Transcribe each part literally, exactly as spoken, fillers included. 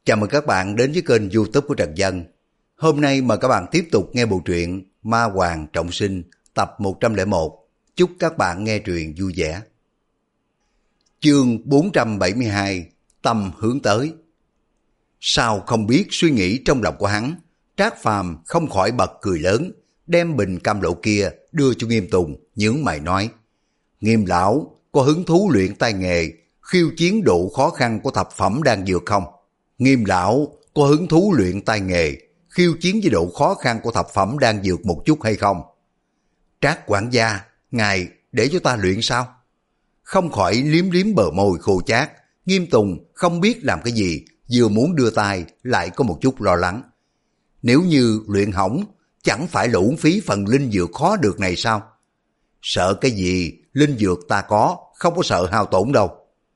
Chào mừng các bạn đến với kênh YouTube của Trần Dân. Hôm nay mời các bạn tiếp tục nghe bộ truyện Ma Hoàng Trọng Sinh tập một trăm lẻ một. Chúc các bạn nghe truyện vui vẻ. Chương bốn trăm bảy mươi hai, Tâm hướng tới. Sao không biết suy nghĩ trong lòng của hắn, Trác Phàm không khỏi bật cười lớn, đem bình cam lộ kia đưa cho Nghiêm Tùng, nhướng mày nói: Nghiêm lão, có hứng thú luyện tay nghề, khiêu chiến độ khó khăn của thập phẩm đan dược không? Nghiêm lão, có hứng thú luyện tay nghề, khiêu chiến với độ khó khăn của thập phẩm đan dược một chút hay không? Trác quản gia, ngài để cho ta luyện sao? Không khỏi liếm liếm bờ môi khô chát, Nghiêm Tùng không biết làm cái gì, vừa muốn đưa tay lại có một chút lo lắng. Nếu như luyện hỏng, chẳng phải là uổng phí phần linh dược khó được này sao? Sợ cái gì, linh dược ta có, không có sợ hao tổn đâu.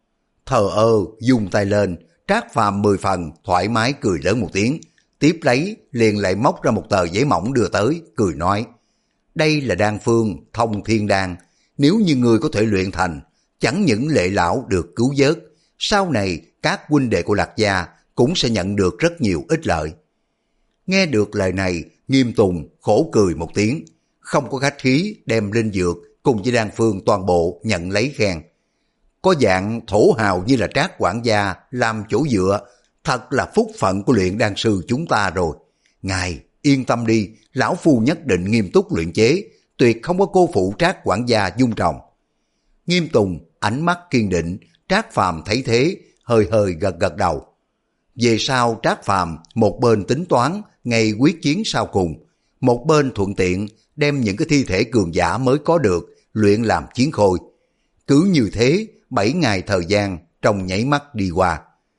Thờ ơ, dùng tay lên, Trác Phàm mười phần thoải mái cười lớn một tiếng, tiếp lấy liền lại móc ra một tờ giấy mỏng đưa tới, cười nói: đây là đan phương Thông Thiên Đan, nếu như người có thể luyện thành, chẳng những Lệ lão được cứu vớt, sau này các huynh đệ của Lạc gia cũng sẽ nhận được rất nhiều ích lợi. Nghe được lời này, Nghiêm Tùng khổ cười một tiếng, không có khách khí đem linh dược cùng với đan phương toàn bộ nhận lấy khen. Có dạng thổ hào như là Trác quản gia làm chỗ dựa, thật là phúc phận của luyện đan sư chúng ta rồi. Ngài yên tâm đi, lão phu nhất định nghiêm túc luyện chế, tuyệt không có cô phụ Trác quản gia dung trọng. Nghiêm Tùng ánh mắt kiên định, Trác Phàm thấy thế hơi hơi gật gật đầu. Về sau Trác Phàm một bên tính toán ngày quyết chiến sau cùng, một bên thuận tiện đem những cái thi thể cường giả mới có được luyện làm chiến khôi. Cứ như thế, bảy ngày thời gian trong nháy mắt đi qua.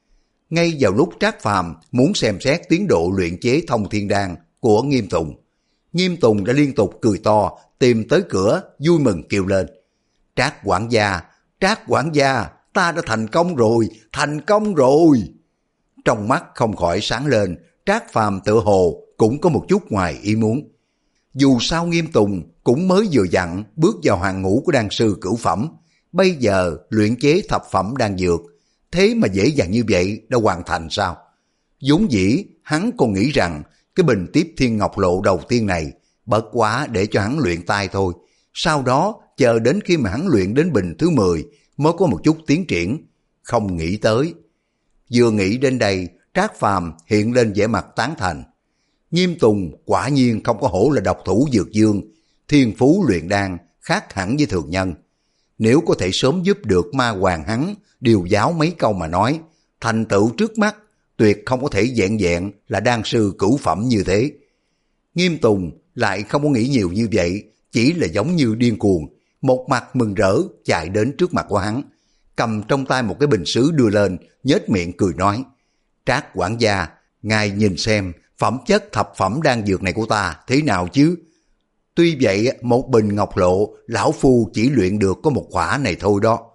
Ngay vào lúc Trác Phàm muốn xem xét tiến độ luyện chế Thông Thiên Đan của Nghiêm Tùng, Nghiêm Tùng đã liên tục cười to tìm tới cửa, vui mừng kêu lên: Trác quản gia, Trác quản gia, ta đã thành công rồi, thành công rồi. Trong mắt không khỏi sáng lên, Trác Phàm tự hồ cũng có một chút ngoài ý muốn. Dù sao Nghiêm Tùng cũng mới vừa dặn bước vào hàng ngũ của đan sư cửu phẩm, bây giờ luyện chế thập phẩm đan dược, thế mà dễ dàng như vậy đã hoàn thành sao? Vốn dĩ hắn còn nghĩ rằng cái bình tiếp thiên ngọc lộ đầu tiên này bất quá để cho hắn luyện tay thôi, sau đó chờ đến khi mà hắn luyện đến bình thứ mười mới có một chút tiến triển. Không nghĩ tới. Vừa nghĩ đến đây, Trác Phàm hiện lên vẻ mặt tán thành. Nghiêm Tùng quả nhiên không có hổ là độc thủ dược dương, thiên phú luyện đan khác hẳn với thường nhân. Nếu có thể sớm giúp được ma hoàng hắn điều giáo mấy câu mà nói, thành tựu trước mắt tuyệt không có thể vẹn vẹn là đan sư cửu phẩm như thế. Nghiêm Tùng lại không có nghĩ nhiều như vậy, chỉ là giống như điên cuồng, một mặt mừng rỡ chạy đến trước mặt của hắn, cầm trong tay một cái bình sứ đưa lên, nhếch miệng cười nói: Trác quản gia, ngài nhìn xem phẩm chất thập phẩm đan dược này của ta thế nào chứ? Tuy vậy một bình ngọc lộ lão phu chỉ luyện được có một khỏa này thôi đó.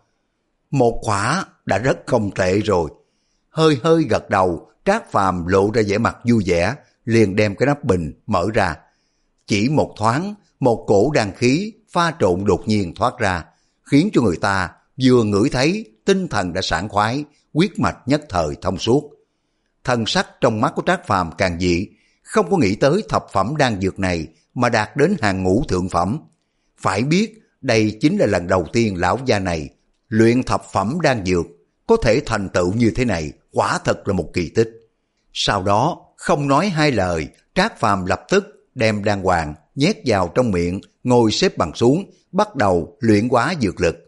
Một khỏa đã rất không tệ rồi. Hơi hơi gật đầu, Trác Phàm lộ ra vẻ mặt vui vẻ, liền đem cái nắp bình mở ra. Chỉ một thoáng, một cổ đan khí pha trộn đột nhiên thoát ra, khiến cho người ta vừa ngửi thấy tinh thần đã sảng khoái, huyết mạch nhất thời thông suốt. Thần sắc trong mắt của Trác Phàm càng dị, không có nghĩ tới thập phẩm đan dược này mà đạt đến hàng ngũ thượng phẩm. Phải biết đây chính là lần đầu tiên lão gia này luyện thập phẩm đan dược, có thể thành tựu như thế này quả thật là một kỳ tích. Sau đó không nói hai lời, Trác Phàm lập tức đem đan hoàng nhét vào trong miệng, ngồi xếp bằng xuống, bắt đầu luyện hóa dược lực.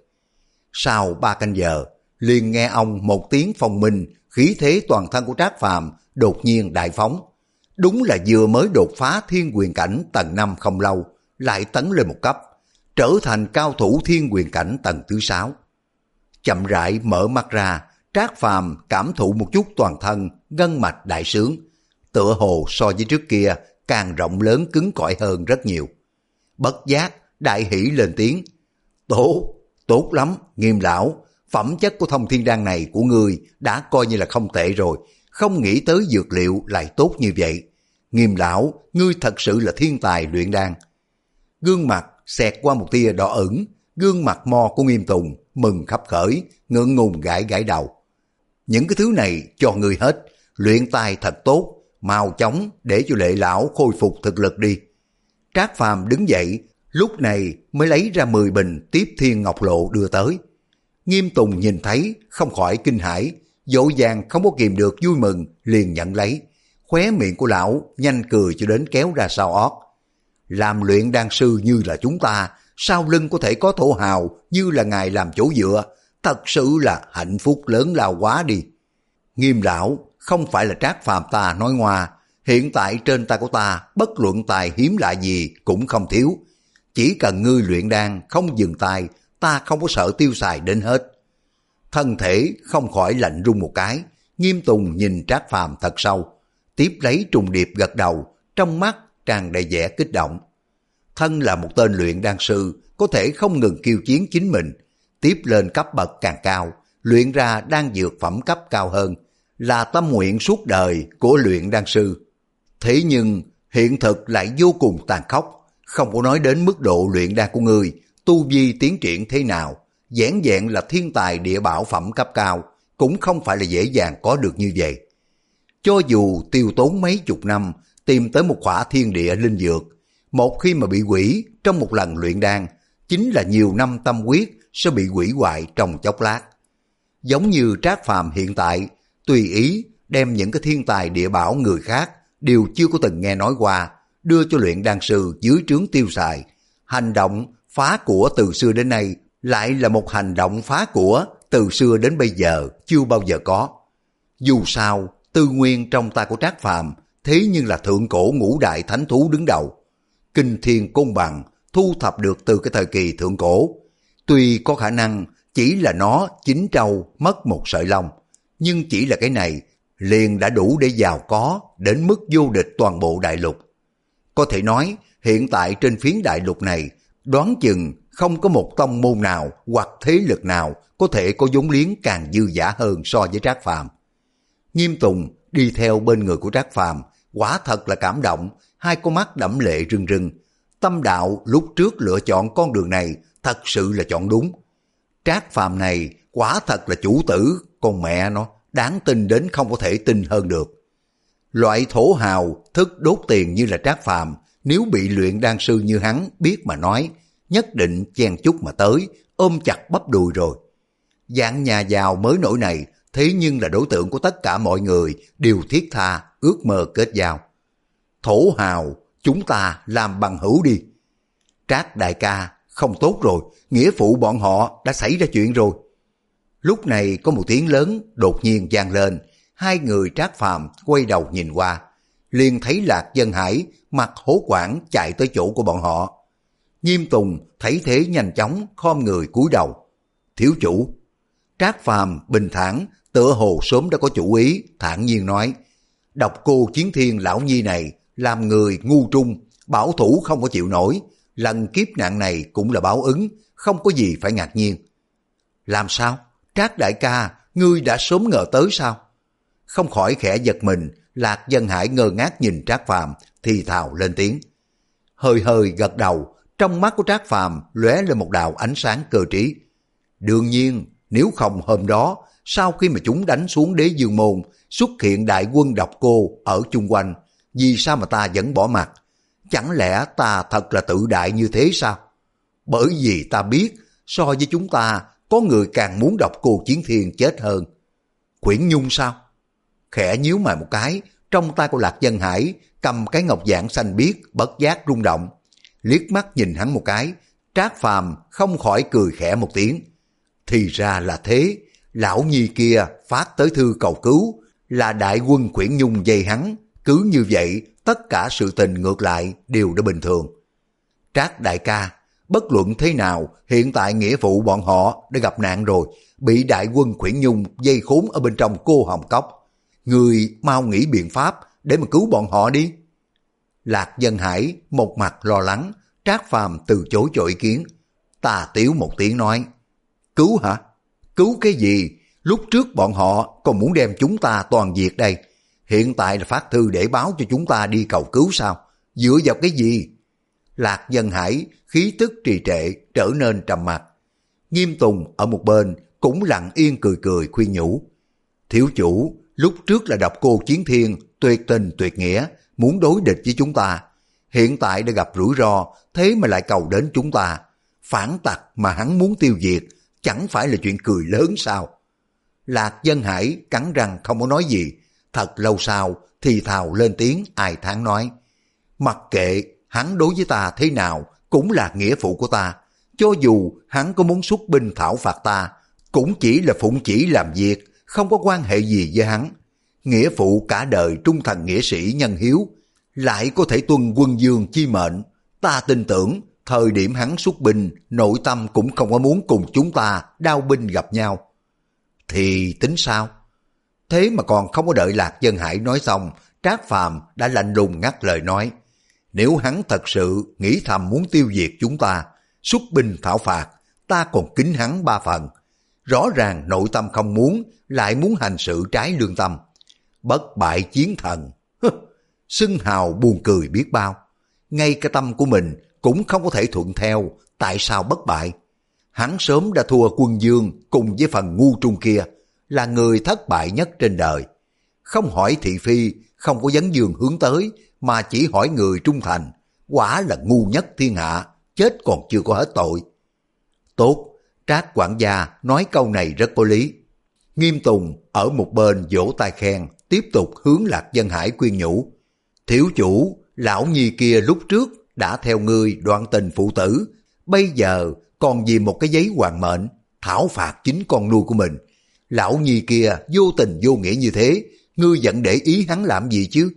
Sau ba canh giờ, liền nghe ông một tiếng phong minh, khí thế toàn thân của Trác Phàm đột nhiên đại phóng. Đúng là vừa mới đột phá thiên quyền cảnh tầng năm không lâu, lại tấn lên một cấp, trở thành cao thủ thiên quyền cảnh tầng thứ sáu. Chậm rãi mở mắt ra, Trác Phàm cảm thụ một chút toàn thân, gân mạch đại sướng, tựa hồ so với trước kia càng rộng lớn cứng cỏi hơn rất nhiều. Bất giác, đại hỉ lên tiếng: Tốt, tốt lắm, Nghiêm lão, phẩm chất của Thông Thiên Đan này của ngươi đã coi như là không tệ rồi, không nghĩ tới dược liệu lại tốt như vậy. Nghiêm lão, ngươi thật sự là thiên tài luyện đan. Gương mặt xẹt qua một tia đỏ ửng, gương mặt mo của Nghiêm Tùng mừng khắp khởi, ngượng ngùng gãi gãi đầu. Những cái thứ này cho ngươi hết, luyện tài thật tốt, mau chóng để cho Lệ lão khôi phục thực lực đi. Trác Phàm đứng dậy, lúc này mới lấy ra mười bình Tiếp Thiên Ngọc Lộ đưa tới. Nghiêm Tùng nhìn thấy không khỏi kinh hãi, vội vàng không có kìm được vui mừng, liền nhận lấy. Khóe miệng của lão nhanh cười cho đến kéo ra sau ót. Làm luyện đan sư như là chúng ta, sau lưng có thể có thổ hào như là ngài làm chỗ dựa, thật sự là hạnh phúc lớn lao quá đi. Nghiêm lão, không phải là Trác Phàm ta nói ngoa, hiện tại trên tay của ta bất luận tài hiếm lạ gì cũng không thiếu. Chỉ cần ngươi luyện đan không dừng tay, ta không có sợ tiêu xài đến hết. Thân thể không khỏi lạnh run một cái, Nghiêm Tùng nhìn Trác Phàm thật sâu, tiếp lấy trùng điệp gật đầu, trong mắt tràn đầy vẻ kích động. Thân là một tên luyện đan sư, có thể không ngừng kiêu chiến chính mình, tiếp lên cấp bậc càng cao, luyện ra đan dược phẩm cấp cao hơn, là tâm nguyện suốt đời của luyện đan sư. Thế nhưng hiện thực lại vô cùng tàn khốc, không có nói đến mức độ luyện đan của ngươi, tu vi tiến triển thế nào, vẻn vẹn là thiên tài địa bảo phẩm cấp cao, cũng không phải là dễ dàng có được như vậy. Cho dù tiêu tốn mấy chục năm tìm tới một khỏa thiên địa linh dược, một khi mà bị hủy trong một lần luyện đan, chính là nhiều năm tâm huyết sẽ bị hủy hoại trong chốc lát. Giống như Trác Phàm hiện tại, tùy ý đem những cái thiên tài địa bảo người khác đều chưa có từng nghe nói qua, đưa cho luyện đan sư dưới trướng tiêu xài. Hành động phá của từ xưa đến nay lại là một hành động phá của từ xưa đến bây giờ chưa bao giờ có. Dù sao, tư nguyên trong tay của Trác Phàm thế nhưng là thượng cổ ngũ đại thánh thú đứng đầu. Kinh thiên côn bằng thu thập được từ cái thời kỳ thượng cổ. Tuy có khả năng chỉ là nó chín trâu mất một sợi lông, nhưng chỉ là cái này liền đã đủ để giàu có đến mức vô địch toàn bộ đại lục. Có thể nói hiện tại trên phiến đại lục này đoán chừng không có một tông môn nào hoặc thế lực nào có thể có vốn liếng càng dư dả hơn so với Trác Phàm. Nghiêm Tùng đi theo bên người của Trác Phàm, quả thật là cảm động, hai con mắt đẫm lệ rưng rưng. Tâm đạo lúc trước lựa chọn con đường này thật sự là chọn đúng. Trác Phàm này quả thật là chủ tử, con mẹ nó, đáng tin đến không có thể tin hơn được. Loại thổ hào thức đốt tiền như là Trác Phàm, nếu bị luyện đan sư như hắn biết mà nói, nhất định chen chúc mà tới, ôm chặt bắp đùi rồi. Dạng nhà giàu mới nổi này, thế nhưng là đối tượng của tất cả mọi người đều thiết tha, ước mơ kết giao. Thổ hào, chúng ta làm bằng hữu đi. Trác đại ca, không tốt rồi, nghĩa phụ bọn họ đã xảy ra chuyện rồi. Lúc này có một tiếng lớn đột nhiên vang lên, hai người Trác Phàm quay đầu nhìn qua, liền thấy Lạc Dân Hải mặc hố quảng chạy tới chỗ của bọn họ. Nghiêm Tùng thấy thế nhanh chóng khom người cúi đầu. Thiếu chủ. Trác Phàm bình thản, tựa hồ sớm đã có chủ ý, thản nhiên nói, độc cô Chiến Thiên lão nhi này làm người ngu trung, bảo thủ không có chịu nổi, lần kiếp nạn này cũng là báo ứng, không có gì phải ngạc nhiên. Làm sao? Trác đại ca, ngươi đã sớm ngờ tới sao? Không khỏi khẽ giật mình, Lạc Dân Hải ngơ ngác nhìn Trác Phàm, thì thào lên tiếng. Hơi hơi gật đầu, trong mắt của Trác Phàm lóe lên một đạo ánh sáng cơ trí. Đương nhiên, nếu không hôm đó, sau khi mà chúng đánh xuống Đế Dương Môn, xuất hiện đại quân độc cô ở chung quanh, vì sao mà ta vẫn bỏ mặt? Chẳng lẽ ta thật là tự đại như thế sao? Bởi vì ta biết, so với chúng ta, có người càng muốn độc cô Chiến Thiên chết hơn. Quyển Nhung sao? Khẽ nhíu mày một cái, trong tay của Lạc Dân Hải cầm cái ngọc dạng xanh biếc, bất giác rung động. Liếc mắt nhìn hắn một cái, Trác Phàm không khỏi cười khẽ một tiếng. Thì ra là thế, lão nhi kia phát tới thư cầu cứu, là đại quân Quyển Nhung dây hắn, cứ như vậy tất cả sự tình ngược lại đều đã bình thường. Trác đại ca, bất luận thế nào, hiện tại nghĩa phụ bọn họ đã gặp nạn rồi, bị đại quân Quyển Nhung dây khốn ở bên trong Cô Hồng Cốc. Người mau nghĩ biện pháp để mà cứu bọn họ đi. Lạc Dân Hải một mặt lo lắng, Trác Phàm từ chối cho ý kiến. Tà tiếu một tiếng nói, cứu hả? Cứu cái gì? Lúc trước bọn họ còn muốn đem chúng ta toàn diệt đây. Hiện tại là phát thư để báo cho chúng ta đi cầu cứu sao? Dựa vào cái gì? Lạc Dân Hải khí tức trì trệ trở nên trầm mặc. Nghiêm Tùng ở một bên cũng lặng yên cười cười khuyên nhủ. Thiếu chủ, lúc trước là độc cô Chiến Thiên tuyệt tình tuyệt nghĩa, muốn đối địch với chúng ta. Hiện tại đã gặp rủi ro, thế mà lại cầu đến chúng ta. Phản tặc mà hắn muốn tiêu diệt, chẳng phải là chuyện cười lớn sao? Lạc Dân Hải cắn răng không có nói gì. Thật lâu sau thì thào lên tiếng ai thán nói: mặc kệ hắn đối với ta thế nào cũng là nghĩa phụ của ta. Cho dù hắn có muốn xuất binh thảo phạt ta, cũng chỉ là phụng chỉ làm việc, không có quan hệ gì với hắn. Nghĩa phụ cả đời trung thành nghĩa sĩ nhân hiếu, lại có thể tuân quân dương chi mệnh. Ta tin tưởng thời điểm hắn xuất binh, nội tâm cũng không có muốn cùng chúng ta đao binh gặp nhau. Thì tính sao? Thế mà còn không có đợi Lạc Dân Hải nói xong, Trác Phàm đã lạnh lùng ngắt lời nói: nếu hắn thật sự nghĩ thầm muốn tiêu diệt chúng ta, xuất binh thảo phạt, ta còn kính hắn ba phần. Rõ ràng nội tâm không muốn, lại muốn hành sự trái lương tâm. Bất bại chiến thần, xưng hào buồn cười biết bao. Ngay cái tâm của mình cũng không có thể thuận theo, tại sao bất bại? Hắn sớm đã thua quân dương cùng với phần ngu trung kia, là người thất bại nhất trên đời. Không hỏi thị phi, không có vấn dương hướng tới, mà chỉ hỏi người trung thành, quả là ngu nhất thiên hạ, chết còn chưa có hết tội. Tốt, Trác quản gia nói câu này rất có lý. Nghiêm Tùng ở một bên vỗ tay khen, tiếp tục hướng Lạc Dân Hải khuyên nhủ: thiếu chủ, lão nhi kia lúc trước đã theo ngươi đoạn tình phụ tử, bây giờ còn vì một cái giấy hoàn mệnh thảo phạt chính con nuôi của mình. Lão nhi kia vô tình vô nghĩa như thế, ngươi vẫn để ý hắn làm gì chứ?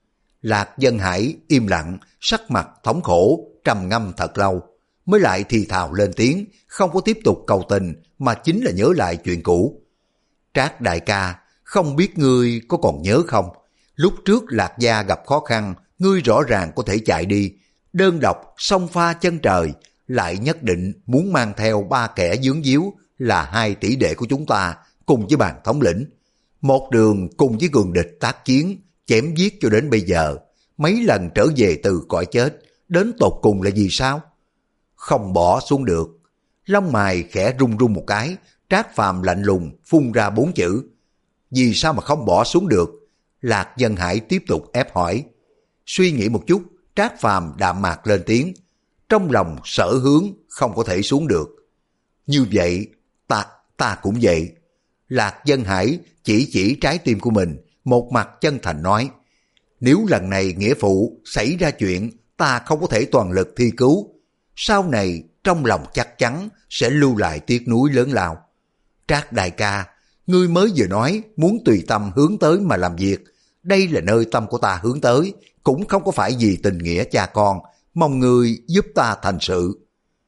Lạc Dân Hải im lặng, sắc mặt thống khổ, trầm ngâm thật lâu, mới lại thì thào lên tiếng, không có tiếp tục cầu tình, mà chính là nhớ lại chuyện cũ. Trác đại ca, không biết ngươi có còn nhớ không? Lúc trước Lạc gia gặp khó khăn, ngươi rõ ràng có thể chạy đi, đơn độc song pha chân trời, lại nhất định muốn mang theo ba kẻ dướng díu là hai tỷ đệ của chúng ta cùng với bàn thống lĩnh. Một đường cùng với cường địch tác chiến, chém giết cho đến bây giờ, mấy lần trở về từ cõi chết, đến tột cùng là gì sao? Không bỏ xuống được. Lông mày khẽ rung rung một cái, Trác Phàm lạnh lùng phun ra bốn chữ: vì sao mà không bỏ xuống được? Lạc Dân Hải tiếp tục ép hỏi. Suy nghĩ một chút, Trác Phàm đạm mạc lên tiếng: trong lòng sở hướng không có thể xuống được. Như vậy, ta, ta cũng vậy. Lạc Dân Hải chỉ chỉ trái tim của mình, một mặt chân thành nói: nếu lần này nghĩa phụ xảy ra chuyện, ta không có thể toàn lực thi cứu, sau này trong lòng chắc chắn sẽ lưu lại tiếc nuối lớn lao. Trác đại ca, ngươi mới vừa nói muốn tùy tâm hướng tới mà làm việc, đây là nơi tâm của ta hướng tới, cũng không có phải vì tình nghĩa cha con, mong ngươi giúp ta thành sự.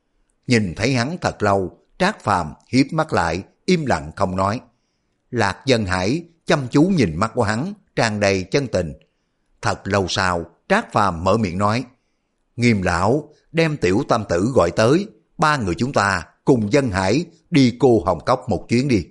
Nhìn thấy hắn thật lâu, Trác Phàm hiếp mắt lại, im lặng không nói. Lạc Dân Hải chăm chú nhìn mắt của hắn, tràn đầy chân tình. Thật lâu sau, Trác Phàm mở miệng nói: Nghiêm lão, đem tiểu tam tử gọi tới, ba người chúng ta cùng Dân Hải đi Cô Hồng Cốc một chuyến đi.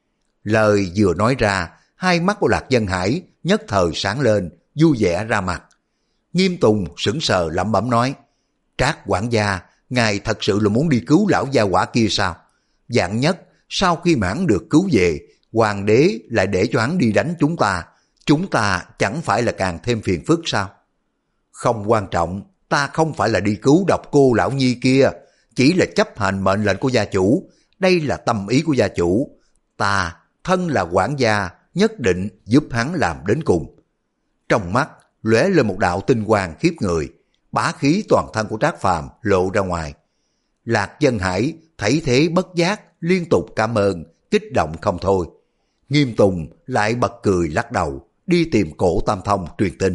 Lời vừa nói ra, hai mắt của Lạc Dân Hải nhất thời sáng lên, vui vẻ ra mặt. Nghiêm Tùng sững sờ lẩm bẩm nói: Trác quản gia, ngài thật sự là muốn đi cứu lão gia hỏa kia sao? Vạn nhất sau khi mà hắn được cứu về, hoàng đế lại để cho hắn đi đánh chúng ta, chúng ta chẳng phải là càng thêm phiền phức sao? Không quan trọng, ta không phải là đi cứu độc cô lão nhi kia, chỉ là chấp hành mệnh lệnh của gia chủ, đây là tâm ý của gia chủ. Ta, thân là quản gia, nhất định giúp hắn làm đến cùng. Trong mắt lóe lên một đạo tinh quang khiếp người, bá khí toàn thân của Trác Phàm lộ ra ngoài. Lạc Dân Hải thấy thế bất giác liên tục cảm ơn, kích động không thôi. Nghiêm Tùng lại bật cười lắc đầu, đi tìm Cổ Tam Thông truyền tin.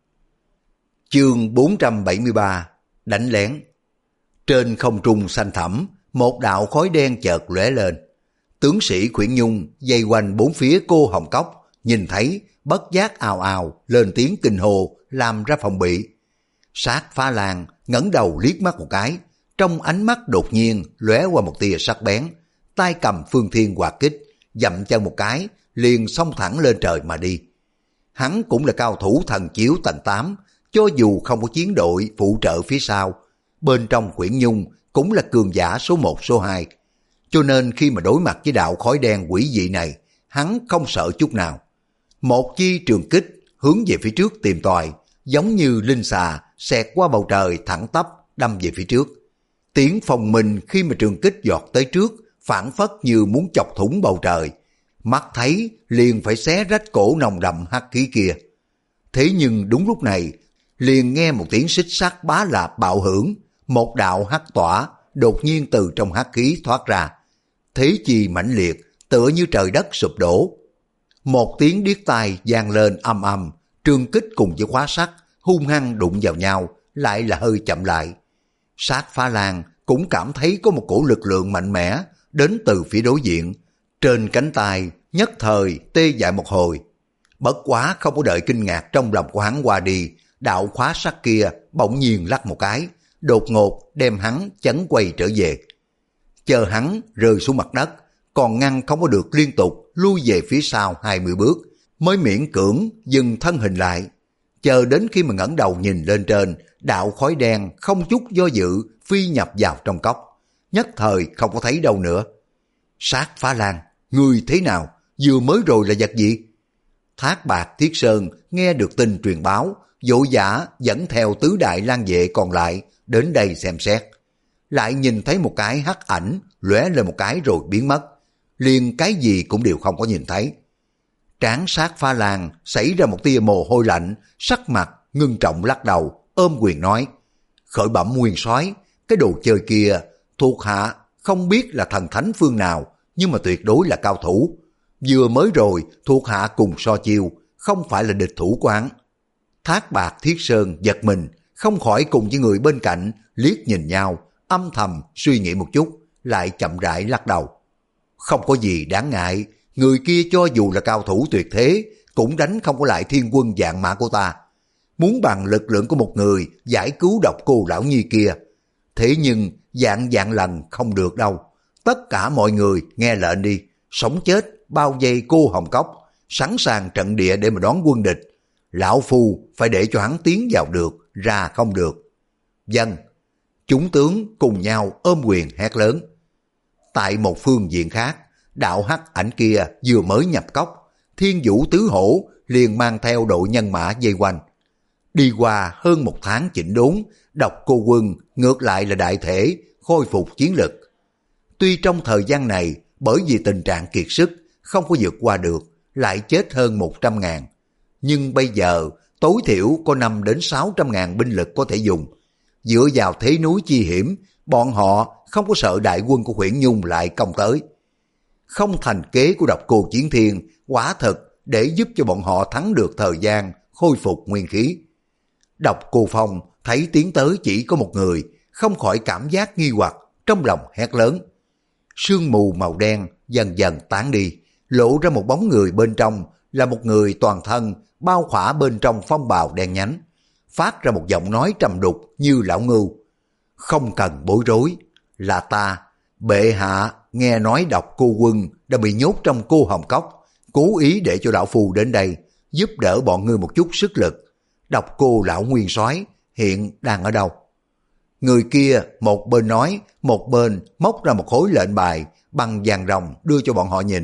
Chương bốn trăm bảy mươi ba, đánh lén. Trên không trung xanh thẳm, một đạo khói đen chợt lóe lên. Tướng sĩ Khuyển Nhung dây quanh bốn phía Cô Hồng Cốc, nhìn thấy bất giác ào ào lên tiếng kinh hồ, làm ra phòng bị. Sát Phá Lan ngẩng đầu liếc mắt một cái, trong ánh mắt đột nhiên lóe qua một tia sắc bén, tay cầm Phương Thiên Hỏa Kích, dậm chân một cái, liền xông thẳng lên trời mà đi. Hắn cũng là cao thủ thần chiếu tầng tám, cho dù không có chiến đội phụ trợ phía sau, bên trong Khuyển Nhung cũng là cường giả số một số hai. Cho nên khi mà đối mặt với đạo khói đen quỷ dị này, hắn không sợ chút nào. Một chi trường kích hướng về phía trước tìm tòi, giống như linh xà xẹt qua bầu trời thẳng tắp đâm về phía trước. Tiếng phòng mình khi mà trường kích giọt tới trước, phảng phất như muốn chọc thủng bầu trời. Mắt thấy liền phải xé rách cổ nồng đậm hắc khí kia. Thế nhưng đúng lúc này, liền nghe một tiếng xích sắt bá lạp bạo hưởng, một đạo hắc tỏa đột nhiên từ trong hắc khí thoát ra. Thế chi mãnh liệt, tựa như trời đất sụp đổ. Một tiếng điếc tai vang lên âm âm, trường kích cùng với khóa sắt hung hăng đụng vào nhau, lại là hơi chậm lại. Sát Phá Lang cũng cảm thấy có một cổ lực lượng mạnh mẽ đến từ phía đối diện, trên cánh tay nhất thời tê dại một hồi. Bất quá không có đợi kinh ngạc trong lòng của hắn qua đi, đạo khóa sắt kia bỗng nhiên lắc một cái, đột ngột đem hắn chấn quay trở về. Chờ hắn rơi xuống mặt đất, còn ngăn không có được liên tục lui về phía sau hai mươi bước, mới miễn cưỡng dừng thân hình lại. Chờ đến khi mà ngẩng đầu nhìn lên trên, đạo khói đen không chút do dự phi nhập vào trong cốc, nhất thời không có thấy đâu nữa. Sát Phá Lang, ngươi thế nào? Vừa mới rồi là vật gì? Thác Bạt Thiết Sơn nghe được tin truyền báo, vội vã dẫn theo tứ đại lang vệ còn lại đến đây xem xét. Lại nhìn thấy một cái hắc ảnh lóe lên một cái rồi biến mất, liền cái gì cũng đều không có nhìn thấy. Tráng Sát Phá Lang xảy ra một tia mồ hôi lạnh, sắc mặt ngưng trọng lắc đầu, ôm quyền nói: khởi bẩm nguyên soái, cái đồ chơi kia thuộc hạ không biết là thần thánh phương nào, nhưng mà tuyệt đối là cao thủ. Vừa mới rồi thuộc hạ cùng so chiêu, không phải là địch thủ của hắn. Thác Bạt Thiết Sơn giật mình, không khỏi cùng với người bên cạnh liếc nhìn nhau, âm thầm suy nghĩ một chút, lại chậm rãi lắc đầu. Không có gì đáng ngại, người kia cho dù là cao thủ tuyệt thế, cũng đánh không có lại thiên quân vạn mã của ta. Muốn bằng lực lượng của một người giải cứu độc cô lão nhi kia. Thế nhưng dạng dạng lành không được đâu. Tất cả mọi người nghe lệnh đi, sống chết bao vây cô Hồng Cốc, sẵn sàng trận địa để mà đón quân địch. Lão phu phải để cho hắn tiến vào được, ra không được. Vâng. Chúng tướng cùng nhau ôm quyền hét lớn. Tại một phương diện khác, đạo hắc ảnh kia vừa mới nhập cốc, Thiên Vũ Tứ Hổ liền mang theo đội nhân mã vây quanh. Đi qua hơn một tháng chỉnh đốn, độc cô quân ngược lại là đại thể khôi phục chiến lực. Tuy trong thời gian này bởi vì tình trạng kiệt sức không có vượt qua được, lại chết hơn một trăm ngàn. Nhưng bây giờ tối thiểu có năm đến sáu trăm ngàn binh lực có thể dùng. Dựa vào thế núi chi hiểm, bọn họ không có sợ đại quân của Huyễn Nhung lại công tới. Không thành kế của độc cô Chiến Thiên quả thật để giúp cho bọn họ thắng được thời gian khôi phục nguyên khí. Độc cô Phong thấy tiến tới chỉ có một người, không khỏi cảm giác nghi hoặc, trong lòng hét lớn. Sương mù màu đen dần dần tán đi, lộ ra một bóng người bên trong, là một người toàn thân bao khỏa bên trong phong bào đen nhánh, phát ra một giọng nói trầm đục như lão ngưu. Không cần bối rối, là ta, bệ hạ nghe nói độc cô quân đã bị nhốt trong cô Hồng Cốc, cố ý để cho đạo phù đến đây giúp đỡ bọn ngươi một chút sức lực. Độc cô lão nguyên soái hiện đang ở đâu? Người kia một bên nói, một bên móc ra một khối lệnh bài bằng vàng ròng đưa cho bọn họ nhìn.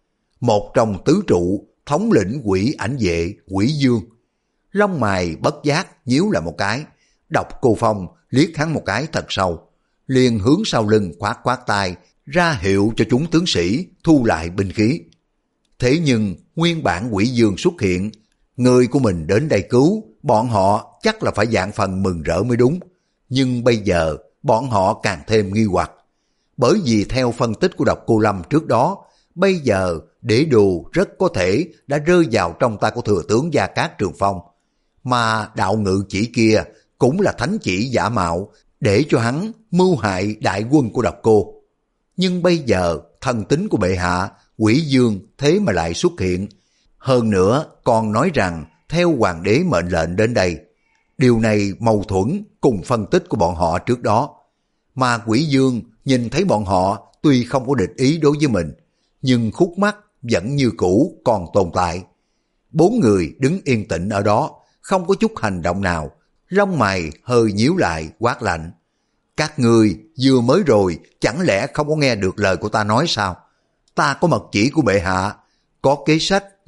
Một trong tứ trụ thống lĩnh quỷ ảnh vệ Quỷ Dương. Lông mày bất giác nhíu lại một cái, Độc cô Phong liếc hắn một cái thật sâu, liền hướng sau lưng khoát khoát tay ra hiệu cho chúng tướng sĩ thu lại binh khí. Thế nhưng nguyên bản Quỷ Dương xuất hiện, người của mình đến đây cứu, bọn họ chắc là phải dạng phần mừng rỡ mới đúng. Nhưng bây giờ bọn họ càng thêm nghi hoặc, bởi vì theo phân tích của Độc Cô Lâm trước đó, bây giờ Đế Đồ rất có thể đã rơi vào trong tay của thừa tướng Gia Cát Trường Phong, mà đạo ngự chỉ kia cũng là thánh chỉ giả mạo để cho hắn mưu hại đại quân của Độc Cô. Nhưng bây giờ thần tính của bệ hạ, Quỷ Dương thế mà lại xuất hiện, hơn nữa còn nói rằng theo hoàng đế mệnh lệnh đến đây. Điều này mâu thuẫn cùng phân tích của bọn họ trước đó. Mà Quỷ Dương nhìn thấy bọn họ tuy không có địch ý đối với mình, nhưng khúc mắc vẫn như cũ còn tồn tại. Bốn người đứng yên tĩnh ở đó, không có chút hành động nào, lông mày hơi nhíu lại quát lạnh. Các ngươi vừa mới rồi chẳng lẽ không có nghe được lời của ta nói sao? Ta có mật chỉ của bệ hạ, có kế sách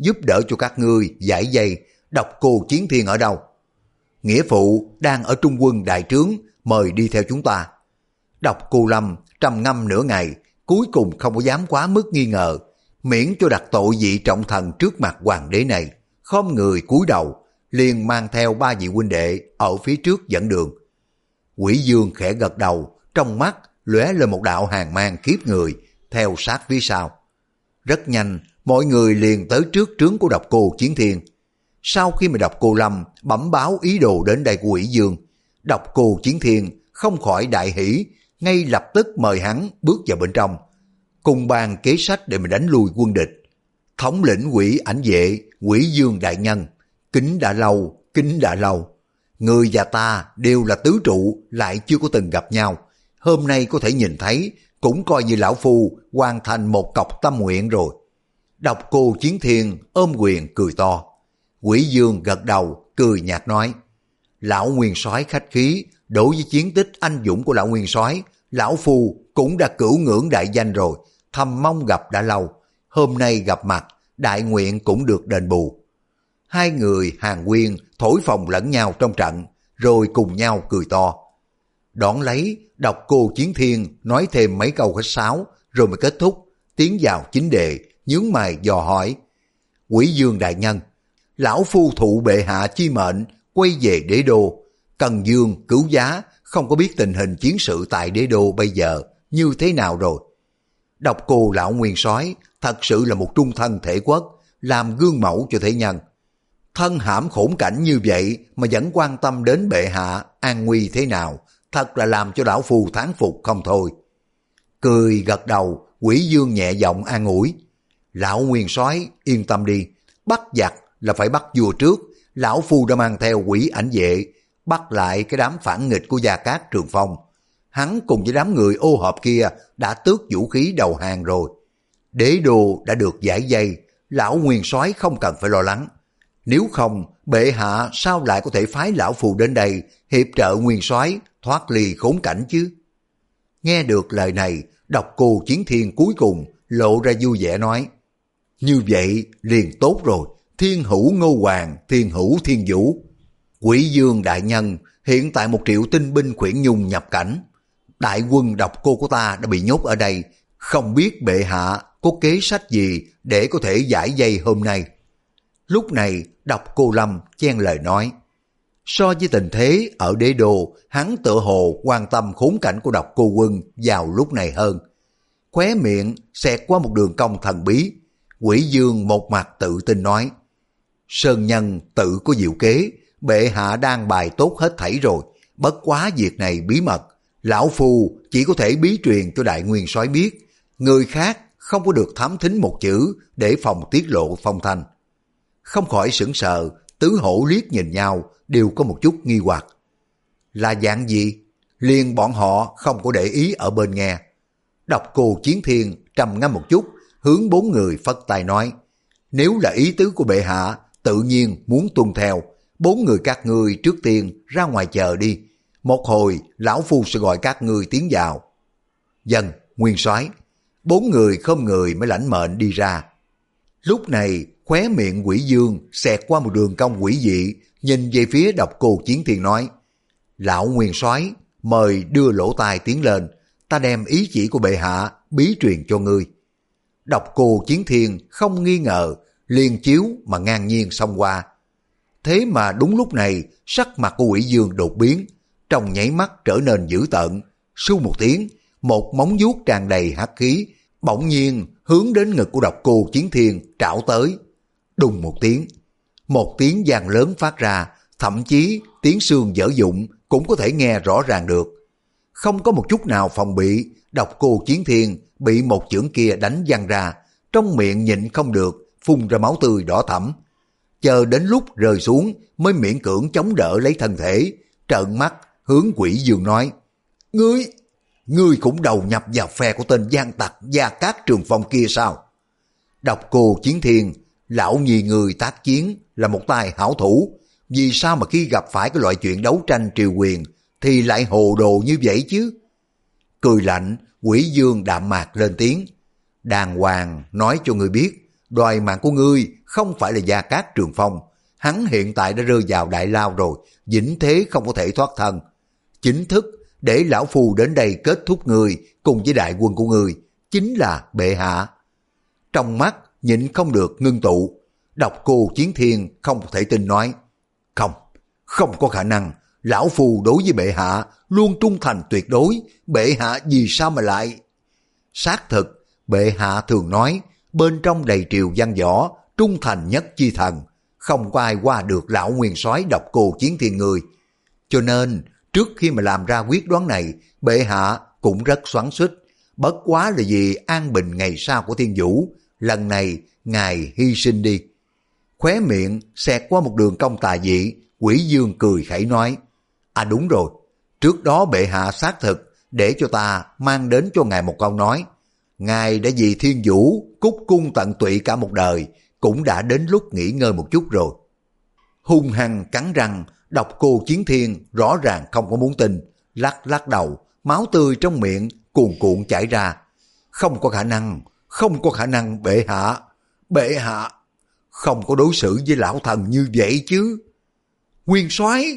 giúp đỡ cho các ngươi giải dây, độc cô Chiến Thiên ở đâu? Nghĩa phụ đang ở trung quân đại trướng, mời đi theo chúng ta. Độc Cô Lâm trầm ngâm nửa ngày, cuối cùng không có dám quá mức nghi ngờ, miễn cho đặt tội vị trọng thần trước mặt hoàng đế này, khom người cúi đầu, liền mang theo ba vị huynh đệ ở phía trước dẫn đường. Quỷ Dương khẽ gật đầu, trong mắt lóe lên một đạo hàn mang khiếp người, theo sát phía sau. Rất nhanh, mọi người liền tới trước trướng của Độc Cô Chiến Thiên. Sau khi mà Độc Cô Lâm bẩm báo ý đồ đến đây của Quỷ Dương, Độc Cô Chiến Thiên không khỏi đại hỉ, ngay lập tức mời hắn bước vào bên trong, cùng bàn kế sách để mà đánh lui quân địch. Thống lĩnh Quỷ Ảnh Vệ, Quỷ Dương đại nhân, kính đã lâu, kính đã lâu. Người và ta đều là tứ trụ, lại chưa có từng gặp nhau. Hôm nay có thể nhìn thấy, cũng coi như lão phu hoàn thành một cọc tâm nguyện rồi. Độc Cô Chiến Thiên ôm quyền cười to. Quỷ Dương gật đầu, cười nhạt nói: Lão Nguyên Soái khách khí, đối với chiến tích anh dũng của lão Nguyên Soái, lão phu cũng đã cửu ngưỡng đại danh rồi, thầm mong gặp đã lâu. Hôm nay gặp mặt, đại nguyện cũng được đền bù. Hai người hàn huyên thổi phồng lẫn nhau trong trận, rồi cùng nhau cười to. Đón lấy, Độc Cô Chiến Thiên nói thêm mấy câu khách sáo, rồi mới kết thúc, tiến vào chính đề, nhướng mày dò hỏi: Quỷ Dương đại nhân, lão phu thụ bệ hạ chi mệnh, quay về đế đô. Cần Dương cứu giá, không có biết tình hình chiến sự tại đế đô bây giờ như thế nào rồi. Độc Cô lão Nguyên Soái thật sự là một trung thân thể quốc, làm gương mẫu cho thế nhân. Thân hãm khốn cảnh như vậy mà vẫn quan tâm đến bệ hạ an nguy thế nào, thật là làm cho lão phu thán phục không thôi. Cười gật đầu, Quỷ Dương nhẹ giọng an ủi: Lão Nguyên Soái yên tâm đi, bắt giặc là phải bắt vua trước. Lão phu đã mang theo Quỷ Ảnh Vệ bắt lại cái đám phản nghịch của Gia Cát Trường Phong. Hắn cùng với đám người ô hợp kia đã tước vũ khí đầu hàng rồi. Đế đô đã được giải dây, lão Nguyên Soái không cần phải lo lắng. Nếu không, bệ hạ sao lại có thể phái lão phu đến đây hiệp trợ Nguyên Soái thoát ly khốn cảnh chứ? Nghe được lời này, Độc Cô Chiến Thiên cuối cùng lộ ra vui vẻ nói: Như vậy liền tốt rồi, thiên hữu ngô hoàng, thiên hữu thiên vũ. Quỷ Dương đại nhân, hiện tại một triệu tinh binh khuyển nhung nhập cảnh. Đại quân Độc Cô của ta đã bị nhốt ở đây, không biết bệ hạ có kế sách gì để có thể giải dây hôm nay. Lúc này Độc Cô Lâm chen lời nói: So với tình thế ở đế đô, hắn tựa hồ quan tâm khốn cảnh của Độc Cô quân vào lúc này hơn. Khóe miệng xẹt qua một đường cong thần bí, Quỷ Dương một mặt tự tin nói: Sơn nhân tự có diệu kế, bệ hạ đang bài tốt hết thảy rồi, bất quá việc này bí mật, lão phu chỉ có thể bí truyền cho Đại Nguyên Soái biết, người khác không có được thám thính một chữ để phòng tiết lộ phong thanh. Không khỏi sững sờ, tứ hổ liếc nhìn nhau, đều có một chút nghi hoặc. Là dạng gì? Liền bọn họ không có để ý ở bên nghe. Độc Cô Chiến Thiên trầm ngâm một chút, hướng bốn người phất tay nói: Nếu là ý tứ của bệ hạ, tự nhiên muốn tuân theo. Bốn người các ngươi trước tiên ra ngoài chờ đi. Một hồi lão phu sẽ gọi các ngươi tiến vào. Dân, Nguyên Soái. Bốn người không người mới lãnh mệnh đi ra. Lúc này khóe miệng Quỷ Dương xẹt qua một đường cong quỷ dị, nhìn về phía Độc Cô Chiến Thiên nói: Lão Nguyên Soái, mời đưa lỗ tai tiến lên, ta đem ý chỉ của bệ hạ bí truyền cho ngươi. Độc Cô Chiến Thiên không nghi ngờ, liền chiếu mà ngang nhiên xông qua. Thế mà đúng lúc này, sắc mặt của Quỷ Dương đột biến, trong nháy mắt trở nên dữ tợn. Su một tiếng, một móng vuốt tràn đầy hắc khí bỗng nhiên hướng đến ngực của Độc Cô Chiến Thiên trảo tới. Đùng một tiếng, một tiếng vang lớn phát ra, thậm chí tiếng xương vỡ vụn cũng có thể nghe rõ ràng được. Không có một chút nào phòng bị, Độc Cô Chiến Thiên bị một chưởng kia đánh văng ra, trong miệng nhịn không được phun ra máu tươi đỏ thẫm. Chờ đến lúc rơi xuống mới miễn cưỡng chống đỡ lấy thân thể, trợn mắt hướng Quỷ Dương nói: Ngươi, ngươi cũng đầu nhập vào phe của tên gian tặc Gia Cát Trường Phong kia sao? Độc Cô Chiến Thiên, lão nhì người tác chiến là một tài hảo thủ, vì sao mà khi gặp phải cái loại chuyện đấu tranh triều quyền thì lại hồ đồ như vậy chứ? Cười lạnh, Quỷ Dương đạm mạc lên tiếng: Đàng hoàng nói cho ngươi biết, đoài mạng của ngươi không phải là Gia Cát Trường Phong, hắn hiện tại đã rơi vào đại lao rồi, vĩnh thế không có thể thoát thân. Chính thức để lão phu đến đây kết thúc ngươi cùng với đại quân của ngươi, chính là bệ hạ. Trong mắt nhịn không được ngưng tụ, Độc Cô Chiến Thiên không thể tin nói, không, không có khả năng, lão phu đối với bệ hạ luôn trung thành tuyệt đối, bệ hạ vì sao mà lại... Xác thực, bệ hạ thường nói, bên trong đầy triều văn võ, trung thành nhất chi thần, không có ai qua được lão nguyên soái Độc Cô Chiến Thiên người. Cho nên, trước khi mà làm ra quyết đoán này, bệ hạ cũng rất xoắn xuýt, bất quá là vì an bình ngày sau của Thiên Vũ, lần này ngài hy sinh đi. Khóe miệng xẹt qua một đường cong tà dị, Quỷ Dương cười khẩy nói, à đúng rồi, trước đó bệ hạ xác thực để cho ta mang đến cho ngài một câu nói, ngài đã vì Thiên Vũ cúc cung tận tụy cả một đời, cũng đã đến lúc nghỉ ngơi một chút rồi. Hung hăng cắn răng, Độc Cô Chiến Thiên rõ ràng không có muốn tin, lắc lắc đầu, máu tươi trong miệng cuồn cuộn chảy ra. Không có khả năng, không có khả năng bệ hạ, bệ hạ không có đối xử với lão thần như vậy chứ. Nguyên soái.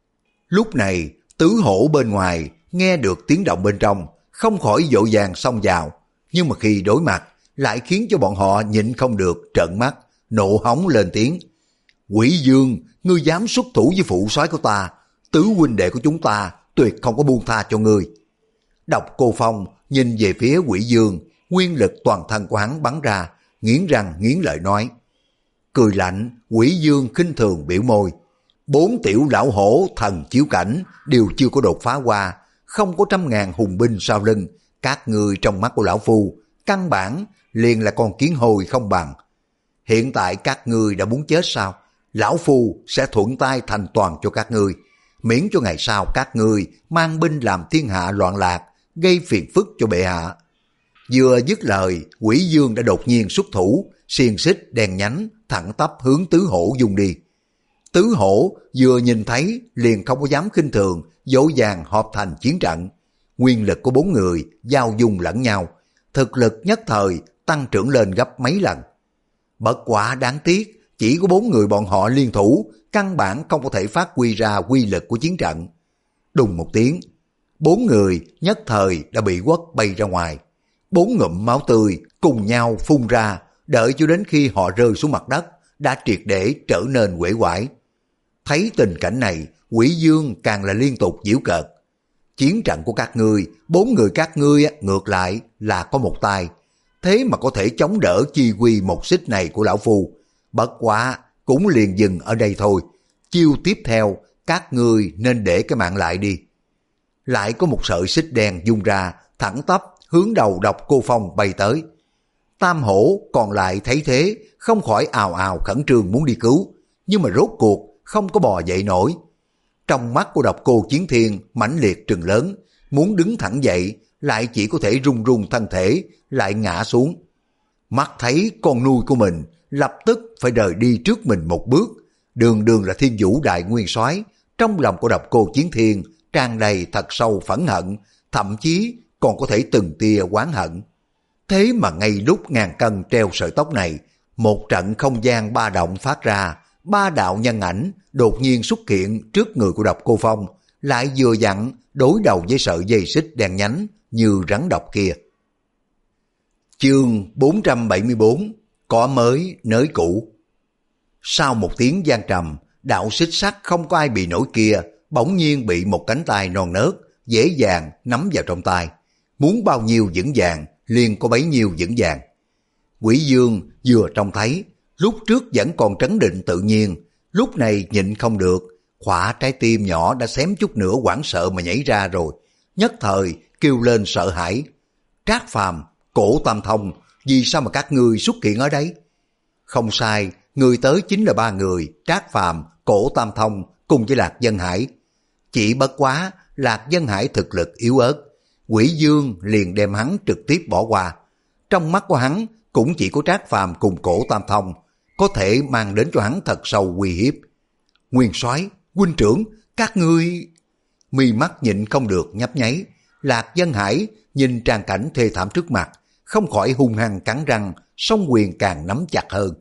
Lúc này Tứ Hổ bên ngoài nghe được tiếng động bên trong, không khỏi vội vàng xông vào, nhưng mà khi đối mặt lại khiến cho bọn họ nhịn không được trợn mắt, nộ hống lên tiếng. Quỷ Dương, ngươi dám xuất thủ với phụ soái của ta, tứ huynh đệ của chúng ta tuyệt không có buông tha cho ngươi. Độc Cô Phong nhìn về phía Quỷ Dương, nguyên lực toàn thân của hắn bắn ra, nghiến răng nghiến lợi nói. Cười lạnh, Quỷ Dương khinh thường biểu môi. Bốn tiểu lão hổ thần chiếu cảnh đều chưa có đột phá qua, không có trăm ngàn hùng binh sau lưng, các ngươi trong mắt của lão phu căn bản liền là con kiến hôi không bằng. Hiện tại các ngươi đã muốn chết sao? Lão phu sẽ thuận tay thành toàn cho các ngươi, miễn cho ngày sau các ngươi mang binh làm thiên hạ loạn lạc, gây phiền phức cho bệ hạ. Vừa dứt lời, Quỷ Dương đã đột nhiên xuất thủ, xiềng xích đen nhánh thẳng tắp hướng Tứ Hổ dùng đi. Tứ Hổ vừa nhìn thấy liền không có dám khinh thường, dỗ dàng hợp thành chiến trận. Nguyên lực của bốn người giao dung lẫn nhau, thực lực nhất thời tăng trưởng lên gấp mấy lần. Bất quả đáng tiếc, chỉ có bốn người bọn họ liên thủ, căn bản không có thể phát huy ra quy lực của chiến trận. Đùng một tiếng, bốn người nhất thời đã bị quất bay ra ngoài. Bốn ngụm máu tươi cùng nhau phun ra, đợi cho đến khi họ rơi xuống mặt đất, đã triệt để trở nên uể oải. Thấy tình cảnh này, Quỷ Dương càng là liên tục giễu cợt. Chiến trận của các ngươi, bốn người các ngươi ngược lại là có một tay, thế mà có thể chống đỡ chi quy một xích này của lão phu. Bất quá cũng liền dừng ở đây thôi, chiêu tiếp theo các ngươi nên để cái mạng lại đi. Lại có một sợi xích đen dung ra, thẳng tắp hướng đầu Độc Cô Phong bay tới. Tam Hổ còn lại thấy thế, không khỏi ào ào khẩn trương muốn đi cứu, nhưng mà rốt cuộc không có bò dậy nổi. Trong mắt của Độc Cô Chiến Thiên mãnh liệt trừng lớn, muốn đứng thẳng dậy, lại chỉ có thể run run thân thể, lại ngã xuống. Mắt thấy con nuôi của mình lập tức phải rời đi trước mình một bước, đường đường là Thiên Vũ đại nguyên soái, trong lòng của Độc Cô Chiến Thiên tràn đầy thật sâu phẫn hận, thậm chí còn có thể từng tia oán hận. Thế mà ngay lúc ngàn cân treo sợi tóc này, một trận không gian ba động phát ra, ba đạo nhân ảnh đột nhiên xuất hiện trước người của Độc Cô Phong, lại vừa dặn đối đầu với sợi dây xích đen nhánh như rắn độc kia. Chương bốn trăm bảy mươi bốn, Cỏ mới nới cũ. Sau một tiếng vang trầm, đạo xích sắt không có ai bị nổi kia bỗng nhiên bị một cánh tay non nớt dễ dàng nắm vào trong tay, muốn bao nhiêu vững vàng liền có bấy nhiêu vững vàng. Quỷ Dương vừa trông thấy, lúc trước vẫn còn trấn định tự nhiên, lúc này nhịn không được, khỏa trái tim nhỏ đã xém chút nữa hoảng sợ mà nhảy ra rồi, nhất thời kêu lên sợ hãi. Trác Phàm, Cổ Tam Thông, vì sao mà các ngươi xuất hiện ở đây? Không sai, người tới chính là ba người, Trác Phàm, Cổ Tam Thông cùng với Lạc Dân Hải. Chỉ bất quá, Lạc Dân Hải thực lực yếu ớt, Quỷ Dương liền đem hắn trực tiếp bỏ qua. Trong mắt của hắn cũng chỉ có Trác Phàm cùng Cổ Tam Thông có thể mang đến cho hắn thật sâu uy hiếp. Nguyên soái, huynh trưởng, các ngươi... Mi mắt nhịn không được nhấp nháy. Lạc Dân Hải nhìn tràn cảnh thê thảm trước mặt, không khỏi hung hăng cắn răng, song quyền càng nắm chặt hơn.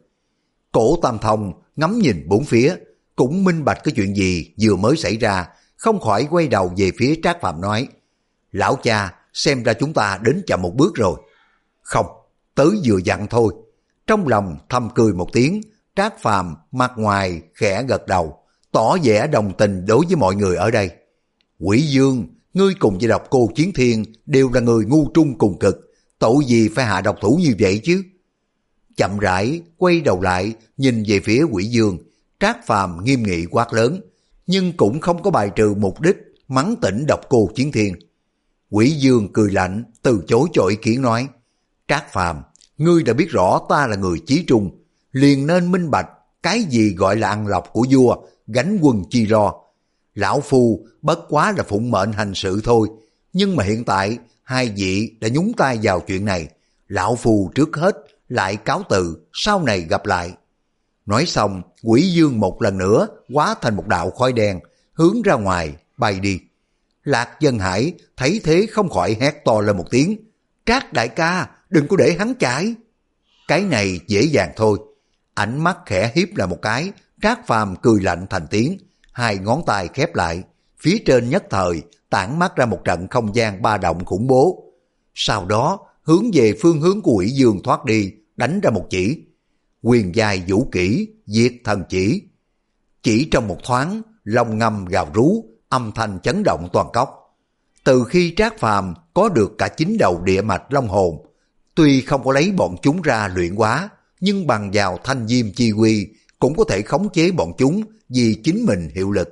Cổ Tam Thông ngắm nhìn bốn phía, cũng minh bạch cái chuyện gì vừa mới xảy ra, không khỏi quay đầu về phía Trác Phàm nói: Lão cha, xem ra chúng ta đến chậm một bước rồi. Không, tới vừa dặn thôi. Trong lòng thầm cười một tiếng, Trác Phàm mặt ngoài khẽ gật đầu, tỏ vẻ đồng tình đối với mọi người ở đây. Quỷ Dương, ngươi cùng với Độc Cô Chiến Thiên đều là người ngu trung cùng cực, tội gì phải hạ độc thủ như vậy chứ? Chậm rãi quay đầu lại nhìn về phía Quỷ Dương, Trác Phàm nghiêm nghị quát lớn, nhưng cũng không có bài trừ mục đích mắng tỉnh Độc Cô Chiến Thiên. Quỷ Dương cười lạnh từ chối cho ý kiến nói: Trác Phàm, ngươi đã biết rõ ta là người chí trung, liền nên minh bạch cái gì gọi là ăn lộc của vua, gánh quân chi lo. Lão phu bất quá là phụng mệnh hành sự thôi, nhưng mà hiện tại hai vị đã nhúng tay vào chuyện này, lão phu trước hết lại cáo từ, sau này gặp lại. Nói xong, Quỷ Dương một lần nữa hóa thành một đạo khói đen, hướng ra ngoài bay đi. Lạc Dân Hải thấy thế không khỏi hét to lên một tiếng: Trác đại ca, đừng có để hắn chạy. Cái này dễ dàng thôi. Ánh mắt khẽ hiếp lại một cái, Trác Phàm cười lạnh thành tiếng, hai ngón tay khép lại, phía trên nhất thời tản mắt ra một trận không gian ba động khủng bố. Sau đó hướng về phương hướng của Quỷ Dương thoát đi, đánh ra một chỉ. Quyền giai vũ kỹ, diệt thần chỉ. Chỉ trong một thoáng, long ngâm gào rú, âm thanh chấn động toàn cốc. Từ khi Trác Phàm có được cả chín đầu địa mạch long hồn, tuy không có lấy bọn chúng ra luyện hóa, nhưng bằng vào thanh diêm chi quy cũng có thể khống chế bọn chúng vì chính mình hiệu lực.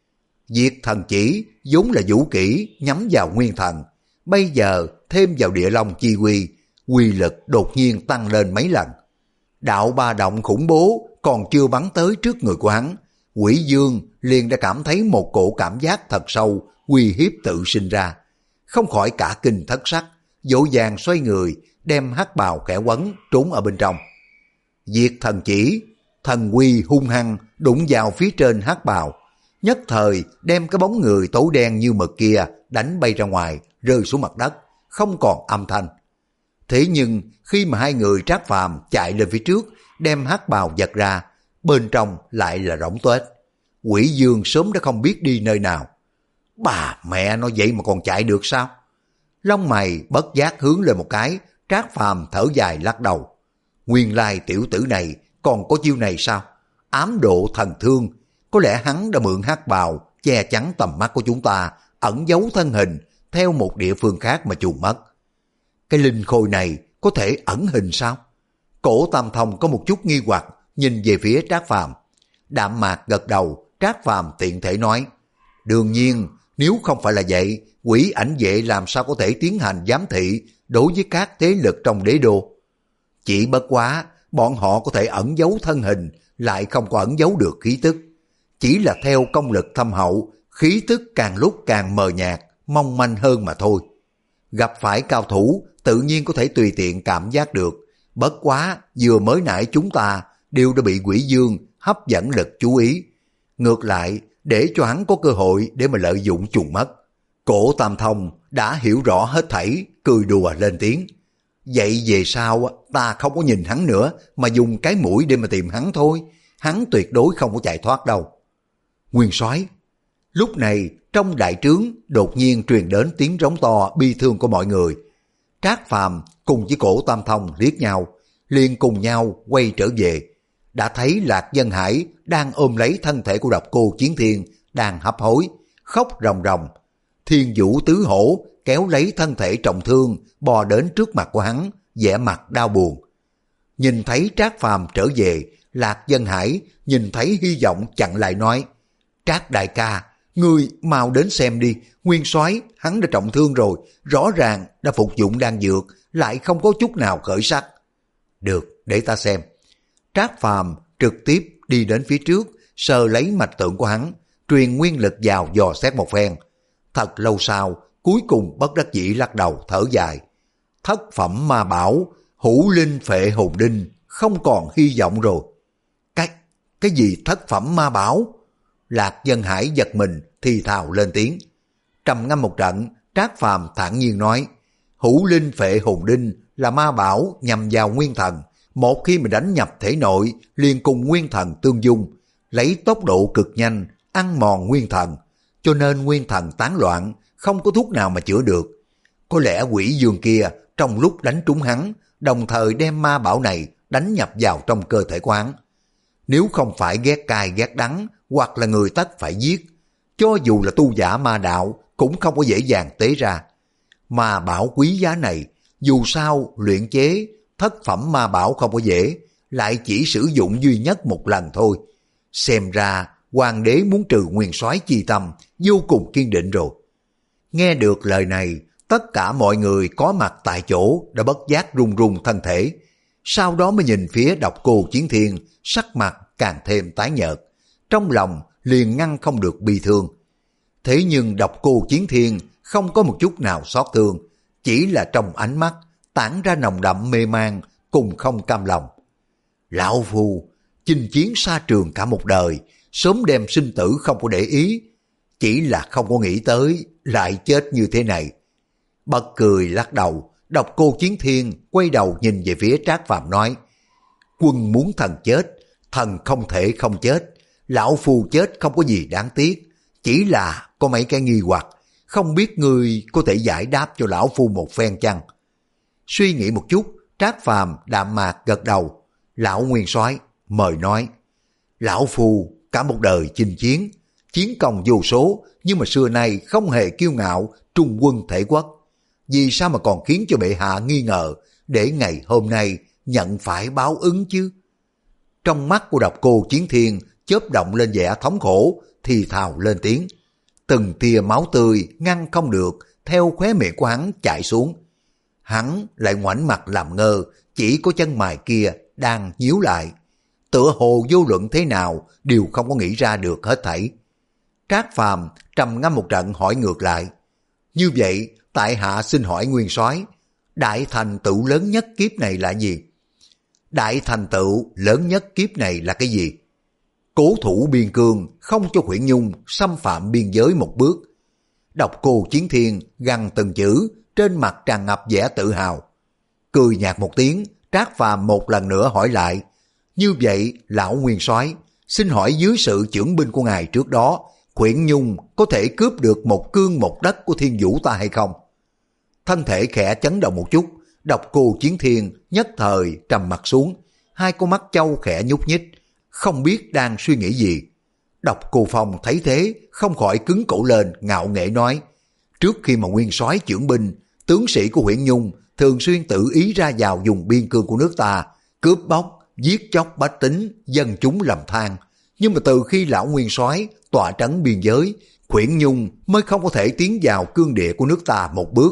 Diệt thần chỉ vốn là vũ kỹ nhắm vào nguyên thần, bây giờ thêm vào địa long chi quy, quy lực đột nhiên tăng lên mấy lần. Đạo ba động khủng bố còn chưa bắn tới trước người của hắn, Quỷ Dương liền đã cảm thấy một cổ cảm giác thật sâu uy hiếp tự sinh ra, không khỏi cả kinh thất sắc, vội vàng xoay người đem hắc bào kẻ quấn trốn ở bên trong. Diệt thần chỉ, thần quy hung hăng đụng vào phía trên hắc bào, nhất thời đem cái bóng người tối đen như mực kia đánh bay ra ngoài, rơi xuống mặt đất, không còn âm thanh. Thế nhưng khi mà hai người Trác Phàm chạy lên phía trước, đem hắc bào giật ra, bên trong lại là rỗng tuếch. Quỷ Dương sớm đã không biết đi nơi nào. Bà mẹ nó vậy mà còn chạy được sao? Lông mày bất giác hướng lên một cái, Trác Phàm thở dài lắc đầu. Nguyên lai tiểu tử này còn có chiêu này sao? Ám độ thần thương, có lẽ hắn đã mượn hắc bào che chắn tầm mắt của chúng ta, ẩn giấu thân hình theo một địa phương khác mà chuồn mất. Cái linh khôi này có thể ẩn hình sao? Cổ Tam Thông có một chút nghi hoặc, nhìn về phía Trác Phàm. Đạm mạc gật đầu, Trác Phàm tiện thể nói: đương nhiên, nếu không phải là vậy, quỷ ảnh vệ làm sao có thể tiến hành giám thị đối với các thế lực trong đế đô. Chỉ bất quá, bọn họ có thể ẩn giấu thân hình, lại không có ẩn giấu được khí tức. Chỉ là theo công lực thâm hậu, khí tức càng lúc càng mờ nhạt, mong manh hơn mà thôi. Gặp phải cao thủ, tự nhiên có thể tùy tiện cảm giác được. Bất quá, vừa mới nãy chúng ta đều đã bị Quỷ Dương hấp dẫn lực chú ý. Ngược lại, để cho hắn có cơ hội để mà lợi dụng chuồn mất. Cổ Tam Thông đã hiểu rõ hết thảy, cười đùa lên tiếng. Vậy về sau ta không có nhìn hắn nữa, mà dùng cái mũi để mà tìm hắn thôi. Hắn tuyệt đối không có chạy thoát đâu. Nguyên Soái. Lúc này trong đại trướng đột nhiên truyền đến tiếng rống to bi thương của mọi người. Trác Phàm cùng với Cổ Tam Thông liếc nhau, liền cùng nhau quay trở về. Đã thấy Lạc Dân Hải đang ôm lấy thân thể của Độc Cô Chiến Thiên, đang hấp hối, khóc ròng ròng. Thiên Vũ Tứ Hổ kéo lấy thân thể trọng thương, bò đến trước mặt của hắn, vẻ mặt đau buồn. Nhìn thấy Trác Phàm trở về, Lạc Dân Hải nhìn thấy hy vọng chặn lại nói: Trác đại ca, ngươi mau đến xem đi, Nguyên Soái hắn đã trọng thương rồi, rõ ràng đã phục dụng đan dược, lại không có chút nào khởi sắc. Được, để ta xem. Trác Phàm trực tiếp đi đến phía trước, sờ lấy mạch tượng của hắn, truyền nguyên lực vào dò xét một phen. Thật lâu sau, cuối cùng bất đắc dĩ lắc đầu thở dài. Thất phẩm ma bảo, hữu linh phệ hồn đinh, không còn hy vọng rồi. Cái, cái gì thất phẩm ma bảo? Lạc Dân Hải giật mình, thì thào lên tiếng. Trầm ngâm một trận, Trác Phàm thản nhiên nói: hữu linh phệ hồn đinh là ma bảo nhằm vào nguyên thần, một khi mà đánh nhập thể nội liền cùng nguyên thần tương dung, lấy tốc độ cực nhanh ăn mòn nguyên thần, cho nên nguyên thần tán loạn, không có thuốc nào mà chữa được. Có lẽ quỷ dương kia trong lúc đánh trúng hắn, đồng thời đem ma bảo này đánh nhập vào trong cơ thể của hắn. Nếu không phải ghét cay ghét đắng, hoặc là người tất phải giết, cho dù là tu giả ma đạo cũng không có dễ dàng tế ra. Ma bảo quý giá này, dù sao luyện chế thất phẩm ma bảo không có dễ, lại chỉ sử dụng duy nhất một lần thôi. Xem ra hoàng đế muốn trừ nguyên soái chi tâm vô cùng kiên định rồi. Nghe được lời này, tất cả mọi người có mặt tại chỗ đã bất giác run run thân thể. Sau đó mới nhìn phía Độc Cô Chiến Thiên, sắc mặt càng thêm tái nhợt, trong lòng liền ngăn không được bi thương. Thế nhưng Độc Cô Chiến Thiên không có một chút nào xót thương, chỉ là trong ánh mắt tản ra nồng đậm mê man cùng không cam lòng. Lão phu chinh chiến xa trường cả một đời, sớm đem sinh tử không có để ý, chỉ là không có nghĩ tới lại chết như thế này. Bật cười lắc đầu, Độc Cô Chiến Thiên quay đầu nhìn về phía Trác Phàm nói: Quân muốn thần chết, thần không thể không chết. Lão phu chết không có gì đáng tiếc, chỉ là có mấy cái nghi hoặc, không biết ngươi có thể giải đáp cho lão phu một phen chăng? Suy nghĩ một chút, Trác Phàm đạm mạc gật đầu. Lão nguyên soái mời nói. Lão phu cả một đời chinh chiến, chiến công vô số, nhưng mà xưa nay không hề kiêu ngạo trung quân thể quốc. Vì sao mà còn khiến cho bệ hạ nghi ngờ, để ngày hôm nay nhận phải báo ứng chứ? Trong mắt của Độc Cô Chiến Thiên chớp động lên vẻ thống khổ, thì thào lên tiếng. Từng tia máu tươi ngăn không được theo khóe miệng của hắn chảy xuống. Hắn lại ngoảnh mặt làm ngơ, chỉ có chân mày kia đang nhíu lại, tựa hồ vô luận thế nào đều không có nghĩ ra được hết thảy. Trác Phàm trầm ngâm một trận hỏi ngược lại. Như vậy tại hạ xin hỏi nguyên soái, đại thành tựu lớn nhất kiếp này là gì? Đại thành tựu lớn nhất kiếp này là cái gì? Cố thủ biên cương, không cho Huyễn Nhung xâm phạm biên giới một bước. Độc Cô Chiến Thiên gằn từng chữ, trên mặt tràn ngập vẻ tự hào. Cười nhạt một tiếng, Trác Phàm một lần nữa hỏi lại. Như vậy lão nguyên soái, xin hỏi dưới sự chưởng binh của ngài trước đó, Huyễn Nhung có thể cướp được một cương một đất của Thiên Vũ ta hay không? Thân thể khẽ chấn động một chút, Độc Cô Chiến Thiên nhất thời trầm mặt xuống, hai con mắt châu khẽ nhúc nhích, không biết đang suy nghĩ gì. Độc Cô Phong thấy thế, không khỏi cứng cổ lên, ngạo nghễ nói: trước khi mà nguyên soái chưởng binh, tướng sĩ của Huyễn Nhung thường xuyên tự ý ra vào vùng biên cương của nước ta, cướp bóc, giết chóc bách tính, dân chúng lầm than. Nhưng mà từ khi lão nguyên soái tọa trấn biên giới, Huyễn Nhung mới không có thể tiến vào cương địa của nước ta một bước.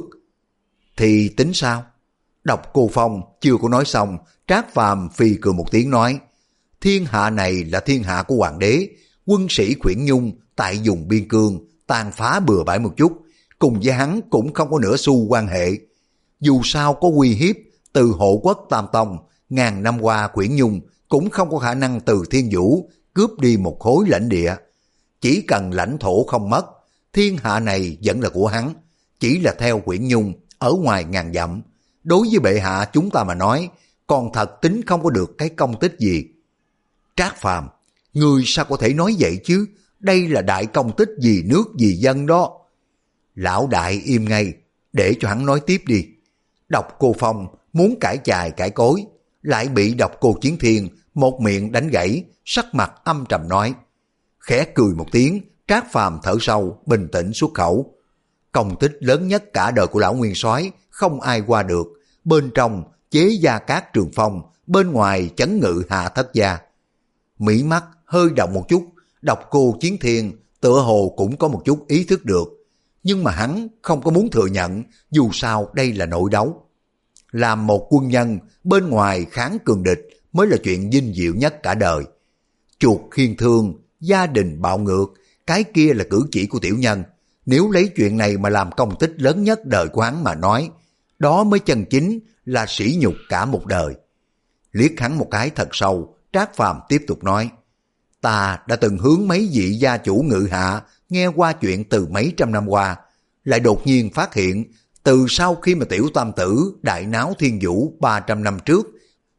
Thì tính sao? Độc Cô Phong chưa có nói xong, Trác Phàm phì cười một tiếng nói: thiên hạ này là thiên hạ của hoàng đế, quân sĩ Huyễn Nhung tại vùng biên cương tàn phá bừa bãi một chút, cùng với hắn cũng không có nửa xu quan hệ. Dù sao có uy hiếp từ hộ quốc Tam Tông, ngàn năm qua Huyễn Nhung cũng không có khả năng từ Thiên Vũ cướp đi một khối lãnh địa. Chỉ cần lãnh thổ không mất, thiên hạ này vẫn là của hắn, chỉ là theo Huyễn Nhung ở ngoài ngàn dặm. Đối với bệ hạ chúng ta mà nói, còn thật tính không có được cái công tích gì. Trác Phàm, người sao có thể nói vậy chứ? Đây là đại công tích vì nước vì dân đó. Lão đại im ngay, để cho hắn nói tiếp đi. Độc Cô Phong muốn cãi chài cãi cối, lại bị Độc Cô Chiến Thiên một miệng đánh gãy, sắc mặt âm trầm nói. Khẽ cười một tiếng, Trác Phàm thở sâu, bình tĩnh xuất khẩu. Công tích lớn nhất cả đời của lão nguyên soái không ai qua được, bên trong chế gia cát Trường Phong, bên ngoài chấn ngự Hạ Thất gia. Mí mắt hơi động một chút, Độc Cô Chiến Thiên tựa hồ cũng có một chút ý thức được, nhưng mà hắn không có muốn thừa nhận, dù sao đây là nội đấu. Làm một quân nhân, bên ngoài kháng cường địch mới là chuyện vinh diệu nhất cả đời. Chuột khiên thương, gia đình bạo ngược, cái kia là cử chỉ của tiểu nhân. Nếu lấy chuyện này mà làm công tích lớn nhất đời của hắn mà nói, đó mới chân chính là sỉ nhục cả một đời. Liếc hắn một cái thật sâu, Trác Phàm tiếp tục nói. Ta đã từng hướng mấy vị gia chủ ngự hạ nghe qua chuyện từ mấy trăm năm qua, lại đột nhiên phát hiện từ sau khi mà tiểu tam tử đại náo Thiên Vũ ba trăm năm trước,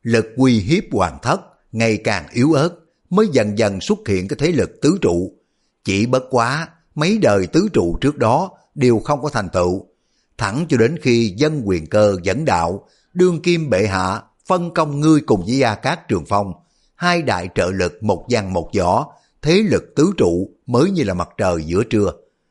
lực uy hiếp hoàng thất ngày càng yếu ớt, mới dần dần xuất hiện cái thế lực tứ trụ. Chỉ bất quá mấy đời tứ trụ trước đó đều không có thành tựu, thẳng cho đến khi Dân Quyền Cơ dẫn đạo, đương kim bệ hạ phân công ngươi cùng với Gia Cát Trường Phong, hai đại trợ lực một văn một võ, thế lực tứ trụ mới như là mặt trời giữa trưa.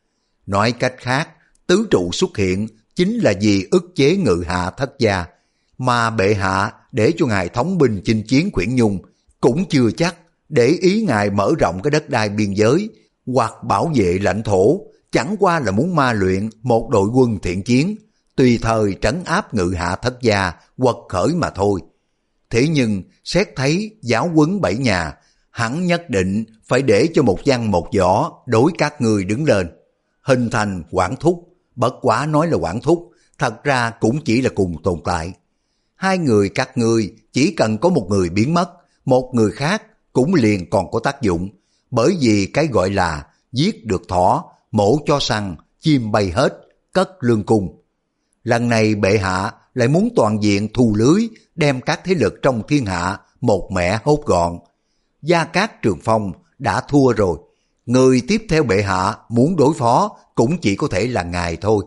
Nói cách khác, tứ trụ xuất hiện chính là vì ức chế Ngự Hạ thất gia, mà bệ hạ để cho ngài thống binh chinh chiến Quyển Nhung cũng chưa chắc để ý ngài mở rộng cái đất đai biên giới hoặc bảo vệ lãnh thổ, chẳng qua là muốn ma luyện một đội quân thiện chiến, tùy thời trấn áp Ngự Hạ thất gia quật khởi mà thôi. Thế nhưng xét thấy giáo huấn bảy nhà, hắn nhất định phải để cho một văn một võ đối các người đứng lên, hình thành Quản Thúc. Bất quá nói là Quản Thúc, thật ra cũng chỉ là cùng tồn tại. Hai người các ngươi chỉ cần có một người biến mất, một người khác cũng liền còn có tác dụng, bởi vì cái gọi là giết được thỏ, mổ cho săn, chim bay hết, cất lương cung. Lần này bệ hạ lại muốn toàn diện thu lưới, đem các thế lực trong thiên hạ một mẻ hốt gọn. Gia Cát Trường Phong đã thua rồi, người tiếp theo bệ hạ muốn đối phó cũng chỉ có thể là ngài thôi.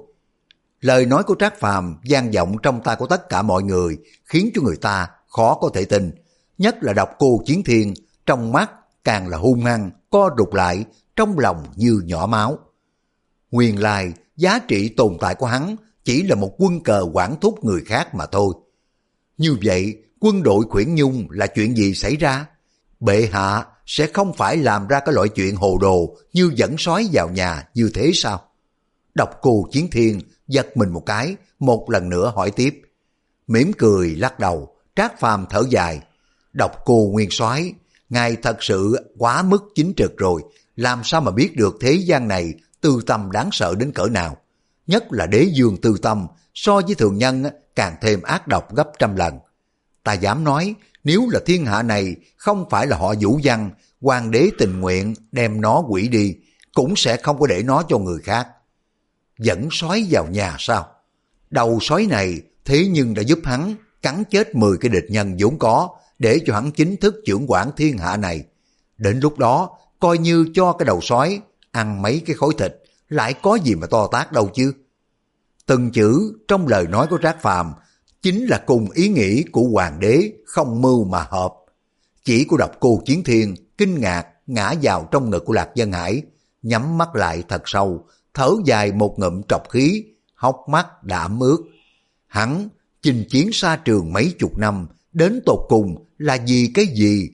Lời nói của Trác Phàm vang vọng trong tai của tất cả mọi người, khiến cho người ta khó có thể tin. Nhất là Độc Cô Chiến Thiên, trong mắt càng là hung hăng, co rụt lại, trong lòng như nhỏ máu. Nguyên lai giá trị tồn tại của hắn chỉ là một quân cờ quản thúc người khác mà thôi. Như vậy, quân đội Quyển Nhung là chuyện gì xảy ra? Bệ hạ sẽ không phải làm ra cái loại chuyện hồ đồ như dẫn sói vào nhà như thế sao? Độc Cô Chiến Thiên giật mình một cái, một lần nữa hỏi tiếp. Mỉm cười lắc đầu, Trác Phàm thở dài. Độc Cô Nguyên Soái, ngài thật sự quá mức chính trực rồi, làm sao mà biết được thế gian này tư tâm đáng sợ đến cỡ nào. Nhất là đế dương tư tâm, so với thường nhân càng thêm ác độc gấp trăm lần. Ta dám nói, nếu là thiên hạ này không phải là họ Vũ Văn, hoàng đế tình nguyện đem nó quỷ đi, cũng sẽ không có để nó cho người khác. Dẫn sói vào nhà sao? Đầu sói này thế nhưng đã giúp hắn cắn chết mười cái địch nhân vốn có, để cho hắn chính thức trưởng quản thiên hạ này. Đến lúc đó, coi như cho cái đầu sói ăn mấy cái khối thịt, lại có gì mà to tát đâu chứ. Từng chữ trong lời nói của Trác Phàm chính là cùng ý nghĩ của hoàng đế không mưu mà hợp. Chỉ của Độc Cô Chiến Thiên kinh ngạc ngã vào trong ngực của Lạc Dân Hải, nhắm mắt lại thật sâu, thở dài một ngụm trọc khí, hốc mắt đã ướt. Hắn chinh chiến xa trường mấy chục năm, đến tột cùng là vì cái gì?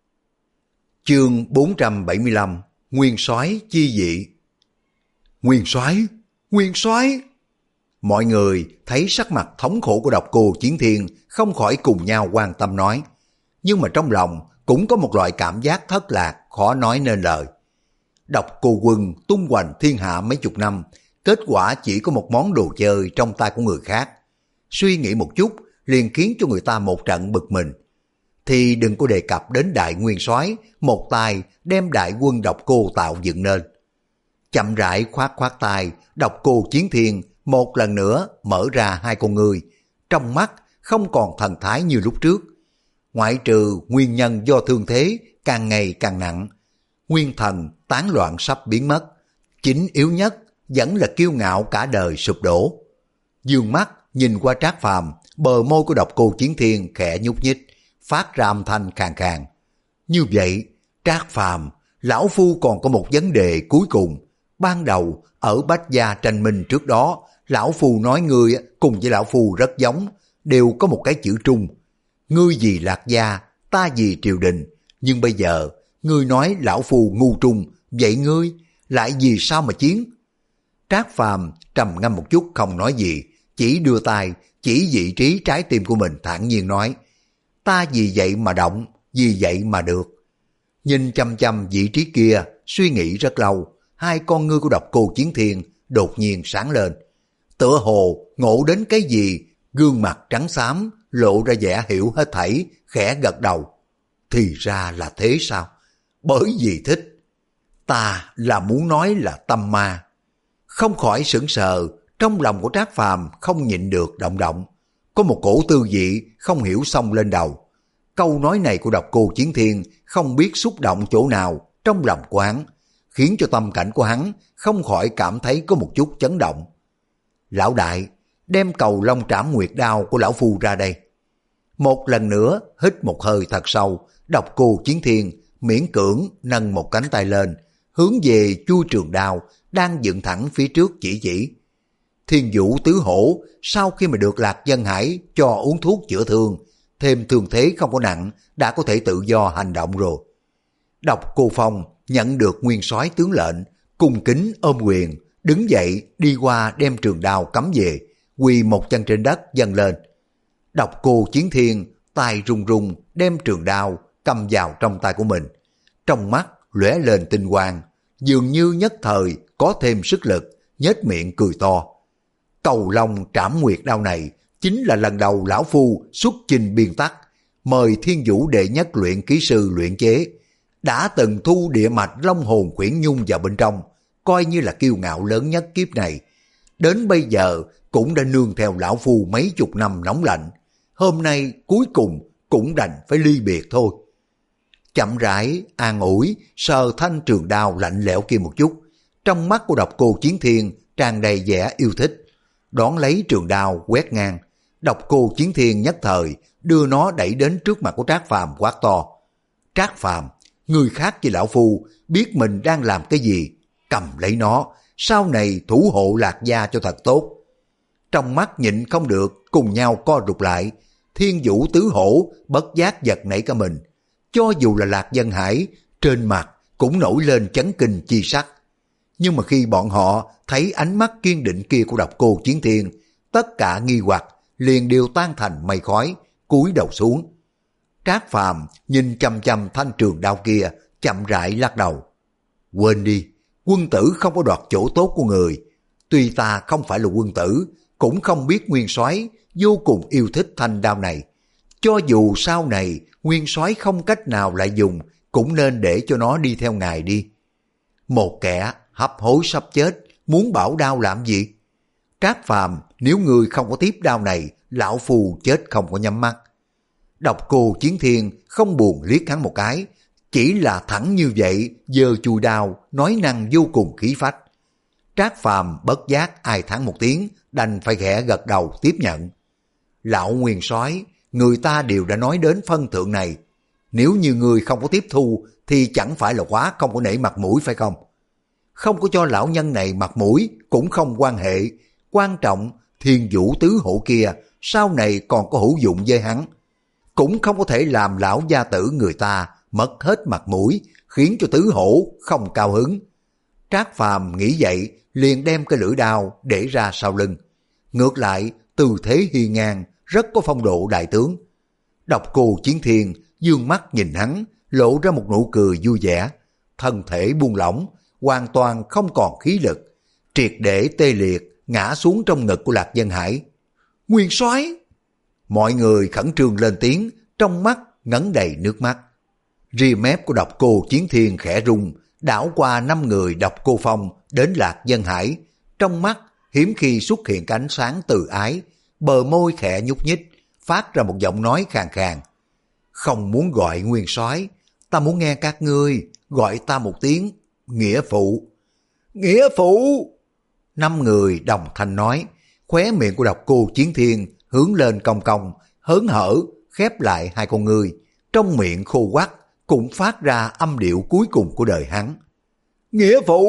Chương bốn trăm bảy mươi lăm, Nguyên Soái chi dị. Nguyên Soái, Nguyên Soái. Mọi người thấy sắc mặt thống khổ của Độc Cô Chiến Thiên, không khỏi cùng nhau quan tâm nói, nhưng mà trong lòng cũng có một loại cảm giác thất lạc khó nói nên lời. Độc Cô Quân tung hoành thiên hạ mấy chục năm, kết quả chỉ có một món đồ chơi trong tay của người khác. Suy nghĩ một chút liền khiến cho người ta một trận bực mình. Thì đừng có đề cập đến Đại Nguyên Soái một tay đem đại quân Độc Cô tạo dựng nên. Chậm rãi khoát khoát tay, Độc Cô Chiến Thiên một lần nữa mở ra hai con ngươi, trong mắt không còn thần thái như lúc trước. Ngoại trừ nguyên nhân do thương thế càng ngày càng nặng, nguyên thần tán loạn sắp biến mất, chính yếu nhất vẫn là kiêu ngạo cả đời sụp đổ. Dương mắt nhìn qua Trác Phàm, bờ môi của Độc Cô Chiến Thiên khẽ nhúc nhích, phát ra âm thanh khàn khàn. Như vậy, Trác Phàm, lão phu còn có một vấn đề cuối cùng. Ban đầu ở Bách Gia tranh minh trước đó, lão phu nói ngươi cùng với lão phu rất giống, đều có một cái chữ trung. Ngươi vì Lạc Gia, ta vì triều đình, nhưng bây giờ ngươi nói lão phu ngu trung, vậy ngươi lại vì sao mà chiến? Trác Phàm trầm ngâm một chút không nói gì, chỉ đưa tay chỉ vị trí trái tim của mình thản nhiên nói, ta vì vậy mà động, vì vậy mà được. Nhìn chăm chăm vị trí kia, suy nghĩ rất lâu, hai con ngươi của Độc Cô Chiến Thiên đột nhiên sáng lên. Tựa hồ ngộ đến cái gì, gương mặt trắng xám, lộ ra vẻ hiểu hết thảy, khẽ gật đầu. Thì ra là thế sao? Bởi vì thích. Ta là muốn nói là tâm ma. Không khỏi sững sờ, trong lòng của Trác Phàm không nhịn được động động. Có một cổ tư vị không hiểu xông lên đầu. Câu nói này của Độc Cô Chiến Thiên không biết xúc động chỗ nào trong lòng của hắn, khiến cho tâm cảnh của hắn không khỏi cảm thấy có một chút chấn động. Lão đại, đem cầu long trảm nguyệt đao của lão phu ra đây. Một lần nữa hít một hơi thật sâu, Độc Cô Chiến Thiên miễn cưỡng nâng một cánh tay lên, hướng về chui trường đao đang dựng thẳng phía trước chỉ chỉ. Thiên Vũ Tứ Hổ sau khi mà được Lạc Dân Hải cho uống thuốc chữa thương, thêm thương thế không có nặng, đã có thể tự do hành động rồi. Độc Cô Phong nhận được nguyên soái tướng lệnh, cung kính ôm quyền, đứng dậy đi qua đem trường đao cắm về, quỳ một chân trên đất dâng lên. Độc Cô Chiến Thiên tay run run đem trường đao cầm vào trong tay của mình, trong mắt lóe lên tinh quang, dường như nhất thời có thêm sức lực, nhếch miệng cười to. Cầu long trảm nguyệt đao này chính là lần đầu lão phu xuất trình biên tắc, mời Thiên Vũ đệ nhất luyện ký sư luyện chế, đã từng thu địa mạch long hồn quyển nhung vào bên trong, coi như là kiêu ngạo lớn nhất kiếp này. Đến bây giờ cũng đã nương theo lão phu mấy chục năm nóng lạnh, hôm nay cuối cùng cũng đành phải ly biệt thôi. Chậm rãi, an ủi, sờ thanh trường đao lạnh lẽo kia một chút, trong mắt của Độc Cô Chiến Thiên tràn đầy vẻ yêu thích, đón lấy trường đao quét ngang. Độc Cô Chiến Thiên nhất thời đưa nó đẩy đến trước mặt của Trác Phàm quát to. Trác Phàm, người khác với lão phu biết mình đang làm cái gì, cầm lấy nó, sau này thủ hộ Lạc gia cho thật tốt. Trong mắt nhịn không được, cùng nhau co rụt lại. Thiên Vũ Tứ Hổ bất giác giật nảy cả mình, cho dù là Lạc Dân Hải, trên mặt cũng nổi lên chấn kinh chi sắc. Nhưng mà khi bọn họ thấy ánh mắt kiên định kia của Độc Cô Chiến Thiên, tất cả nghi hoặc liền đều tan thành mây khói, cúi đầu xuống. Trác Phàm nhìn chăm chăm thanh trường đao kia, chậm rãi lắc đầu. Quên đi, quân tử không có đoạt chỗ tốt của người. Tuy ta không phải là quân tử, cũng không biết nguyên soái vô cùng yêu thích thanh đao này. Cho dù sau này nguyên soái không cách nào lại dùng, cũng nên để cho nó đi theo ngài đi. Một kẻ hấp hối sắp chết, muốn bảo đao làm gì? Trác Phàm, nếu ngươi không có tiếp đao này, lão phù chết không có nhắm mắt. Độc Cô Chiến Thiên không buồn liếc hắn một cái, chỉ là thẳng như vậy, giơ chùi đao, nói năng vô cùng khí phách. Trác Phàm bất giác ai thắng một tiếng, đành phải khẽ gật đầu tiếp nhận. Lão nguyên soái, người ta đều đã nói đến phân thượng này, nếu như người không có tiếp thu thì chẳng phải là quá không có nể mặt mũi phải không? Không có cho lão nhân này mặt mũi cũng không quan hệ, quan trọng Thiên Vũ Tứ Hổ kia sau này còn có hữu dụng với hắn, cũng không có thể làm lão gia tử người ta mất hết mặt mũi, khiến cho Tứ Hổ không cao hứng. Trác Phàm nghĩ vậy liền đem cái lưỡi đao để ra sau lưng, ngược lại tư thế hiên ngang, rất có phong độ đại tướng. Độc Cô Chiến Thiên dương mắt nhìn hắn, lộ ra một nụ cười vui vẻ, thân thể buông lỏng, hoàn toàn không còn khí lực, triệt để tê liệt ngã xuống trong ngực của Lạc Dân Hải. Nguyên soái! Mọi người khẩn trương lên tiếng, trong mắt ngấn đầy nước mắt. Ria mép của Độc Cô Chiến Thiên khẽ rung, đảo qua năm người Độc Cô Phong đến Lạc Dân Hải, trong mắt hiếm khi xuất hiện cái ánh sáng từ ái, bờ môi khẽ nhúc nhích, phát ra một giọng nói khàn khàn. Không muốn gọi nguyên soái, ta muốn nghe các ngươi gọi ta một tiếng nghĩa phụ. Nghĩa phụ! Năm người đồng thanh nói, khóe miệng của Độc Cô Chiến Thiên hướng lên cong cong, hớn hở, khép lại hai con ngươi, trong miệng khô quắt cũng phát ra âm điệu cuối cùng của đời hắn. Nghĩa phụ!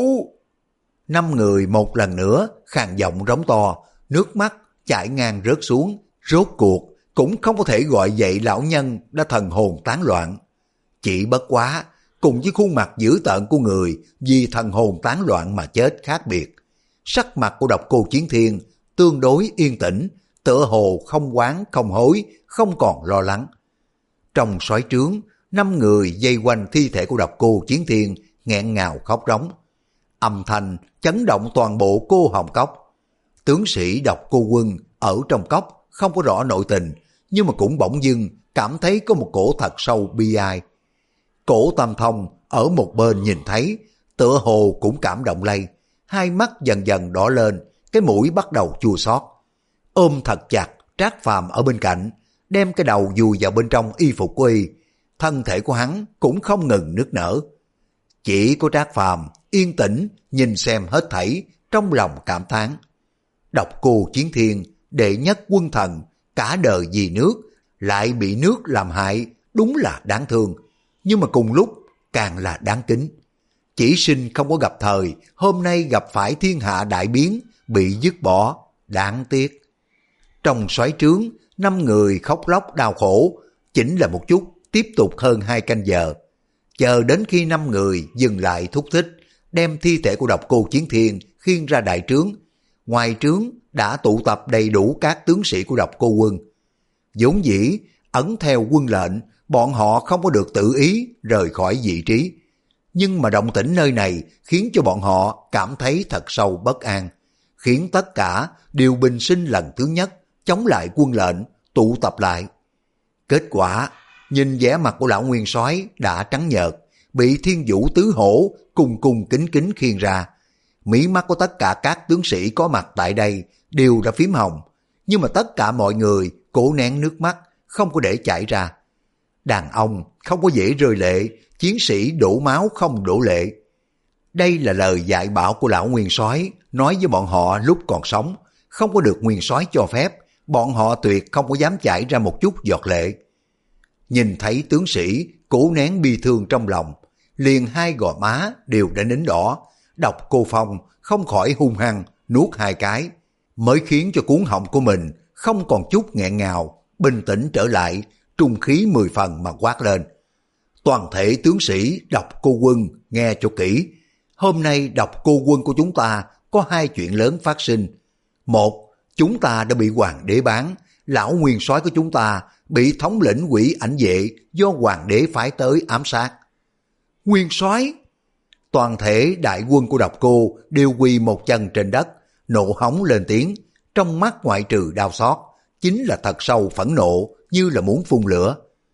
Năm người một lần nữa khàn giọng rống to, nước mắt chảy ngang rớt xuống, rốt cuộc cũng không có thể gọi dậy lão nhân đã thần hồn tán loạn. Chỉ bất quá, cùng với khuôn mặt dữ tợn của người vì thần hồn tán loạn mà chết khác biệt. Sắc mặt của Độc Cô Chiến Thiên tương đối yên tĩnh, tựa hồ không oán không hối, không còn lo lắng. Trong xoáy trướng, năm người dây quanh thi thể của Độc Cô Chiến Thiên nghẹn ngào khóc rống. Âm thanh chấn động toàn bộ Cô Hồng Cốc. Tướng sĩ Độc Cô Quân ở trong cốc không có rõ nội tình, nhưng mà cũng bỗng dưng cảm thấy có một cổ thật sâu bi ai. Cổ Tam Thông ở một bên nhìn thấy, tựa hồ cũng cảm động lây, hai mắt dần dần đỏ lên, cái mũi bắt đầu chua xót. Ôm thật chặt Trác Phàm ở bên cạnh, đem cái đầu vùi vào bên trong y phục của y. Thân thể của hắn cũng không ngừng nức nở. Chỉ có Trác Phàm yên tĩnh nhìn xem hết thảy, trong lòng cảm thán. Độc Cô Chiến Thiên, đệ nhất quân thần, cả đời vì nước, lại bị nước làm hại, đúng là đáng thương. Nhưng mà cùng lúc càng là đáng kính. Chỉ sinh không có gặp thời, hôm nay gặp phải thiên hạ đại biến, bị dứt bỏ, đáng tiếc. Trong xoáy trướng, năm người khóc lóc đau khổ, chỉnh là một chút, tiếp tục hơn hai canh giờ. Chờ đến khi năm người dừng lại thúc thích, đem thi thể của Độc Cô Chiến Thiên khiêng ra đại trướng. Ngoài trướng đã tụ tập đầy đủ các tướng sĩ của Độc Cô quân. Vốn dĩ, ấn theo quân lệnh, bọn họ không có được tự ý rời khỏi vị trí. Nhưng mà động tĩnh nơi này khiến cho bọn họ cảm thấy thật sâu bất an, khiến tất cả đều bình sinh lần thứ nhất chống lại quân lệnh, tụ tập lại. Kết quả, nhìn vẻ mặt của lão nguyên soái đã trắng nhợt, bị Thiên Vũ tứ hổ cùng cùng kính kính khiêng ra. Mí mắt của tất cả các tướng sĩ có mặt tại đây đều đã phím hồng, nhưng mà tất cả mọi người cố nén nước mắt, không có để chảy ra. Đàn ông không có dễ rơi lệ, chiến sĩ đổ máu không đổ lệ. Đây là lời dạy bảo của lão nguyên soái nói với bọn họ lúc còn sống, không có được nguyên soái cho phép, bọn họ tuyệt không có dám chảy ra một chút giọt lệ. Nhìn thấy tướng sĩ cố nén bi thương trong lòng, liền hai gò má đều đã nín đỏ. Độc Cô Phong không khỏi hung hăng nuốt hai cái, mới khiến cho cuống họng của mình không còn chút nghẹn ngào, bình tĩnh trở lại, trung khí mười phần mà quát lên. Toàn thể tướng sĩ Độc Cô quân nghe cho kỹ. Hôm nay Độc Cô quân của chúng ta có hai chuyện lớn phát sinh. Một, chúng ta đã bị hoàng đế bán, lão nguyên soái của chúng ta bị thống lĩnh Quỷ Ảnh Vệ do hoàng đế phái tới ám sát. Nguyên soái! Toàn thể đại quân của Độc Cô đều quỳ một chân trên đất, nộ hống lên tiếng, trong mắt ngoại trừ đau xót, chính là thật sâu phẫn nộ, như là muốn phun lửa.